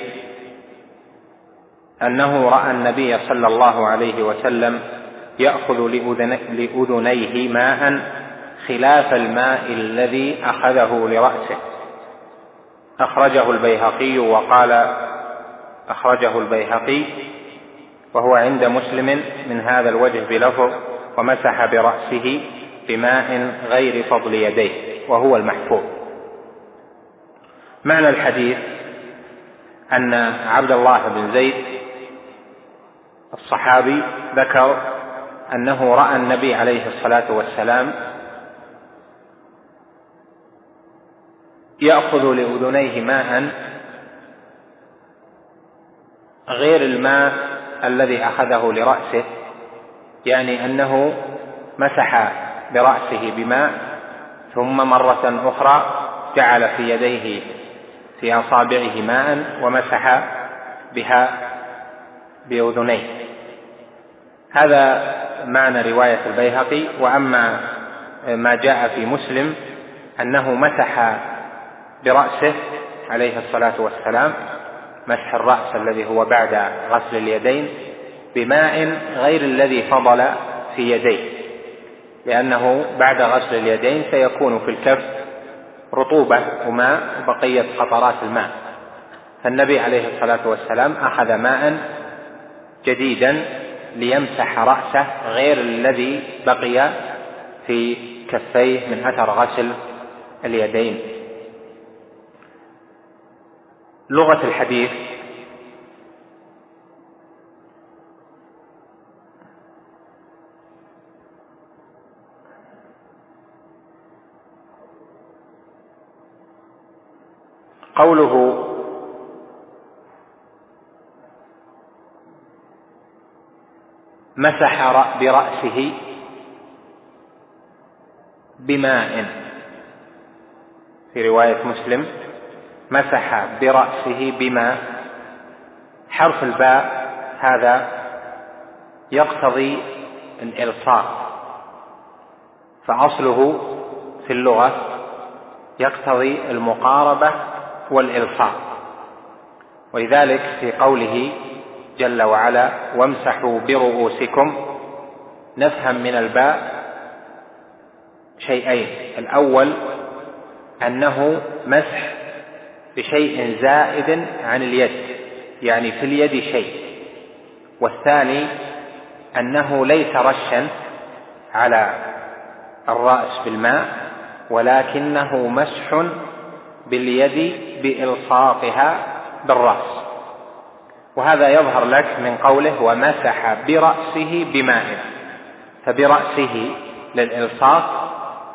أنه رأى النبي صلى الله عليه وسلم يأخذ لأذنيه ماء خلاف الماء الذي أخذه لرأسه. أخرجه البيهقي، وقال أخرجه البيهقي وهو عند مسلم من هذا الوجه بلفظ: ومسح برأسه بماء غير فضل يديه، وهو المحفوظ. معنى الحديث أن عبد الله بن زيد الصحابي ذكر أنه رأى النبي عليه الصلاة والسلام يأخذ لأذنيه ماء غير الماء الذي أخذه لرأسه، يعني أنه مسح برأسه بماء، ثم مرة أخرى جعل في يديه في أصابعه ماء ومسح بها بأذنيه. هذا معنى رواية البيهقي. وأما ما جاء في مسلم أنه مسح برأسه عليه الصلاة والسلام، مسح الرأس الذي هو بعد غسل اليدين، بماء غير الذي فضل في يديه، لأنه بعد غسل اليدين سيكون في الكف رطوبة وماء وبقية قطرات الماء، فالنبي عليه الصلاة والسلام أخذ ماء جديدا ليمسح رأسه غير الذي بقي في كفيه من أثر غسل اليدين. لغة الحديث: قوله مسح برأسه بماء، في رواية مسلم مسح برأسه بماء، حرف الباء هذا يقتضي الإلصاق، فأصله في اللغة يقتضي المقاربة والإلصاق، ولذلك في قوله جل وعلا: وامسحوا برؤوسكم، نفهم من الباء شيئين: الأول أنه مسح بشيء زائد عن اليد، يعني في اليد شيء، والثاني أنه ليس رشا على الرأس بالماء، ولكنه مسح باليد بإلصاقها بالرأس. وهذا يظهر لك من قوله: ومسح برأسه بماء، فبرأسه للإلصاق،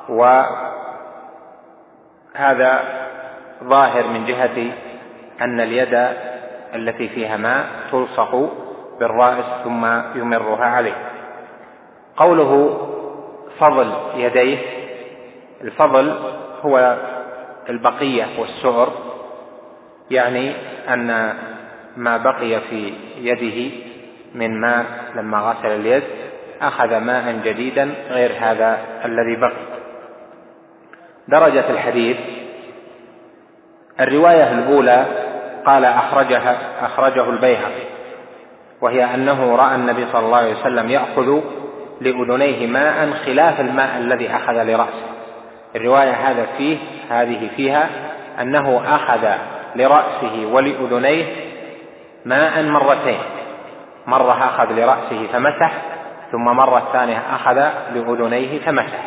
وهذا ظاهر من جهة أن اليد التي فيها ماء تلصق بالرأس ثم يمرها عليه. قوله فضل يديه: الفضل هو البقية والسعر، يعني أن ما بقي في يده من ماء لما غسل اليد أخذ ماء جديدا غير هذا الذي بقي. درجة الحديث: الرواية الأولى قال أخرجه البيهقي، وهي أنه رأى النبي صلى الله عليه وسلم يأخذ لأذنيه ماء خلاف الماء الذي أخذ لرأسه. الرواية هذه فيها أنه أخذ لرأسه ولأذنيه ماء مرتين، مرة أخذ لرأسه فمسح، ثم مرة ثانية أخذ لأذنيه فمسح.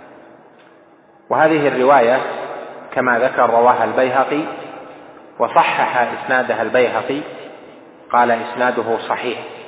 وهذه الرواية كما ذكر رواها البيهقي، وصحح إسنادها البيهقي، قال إسناده صحيح.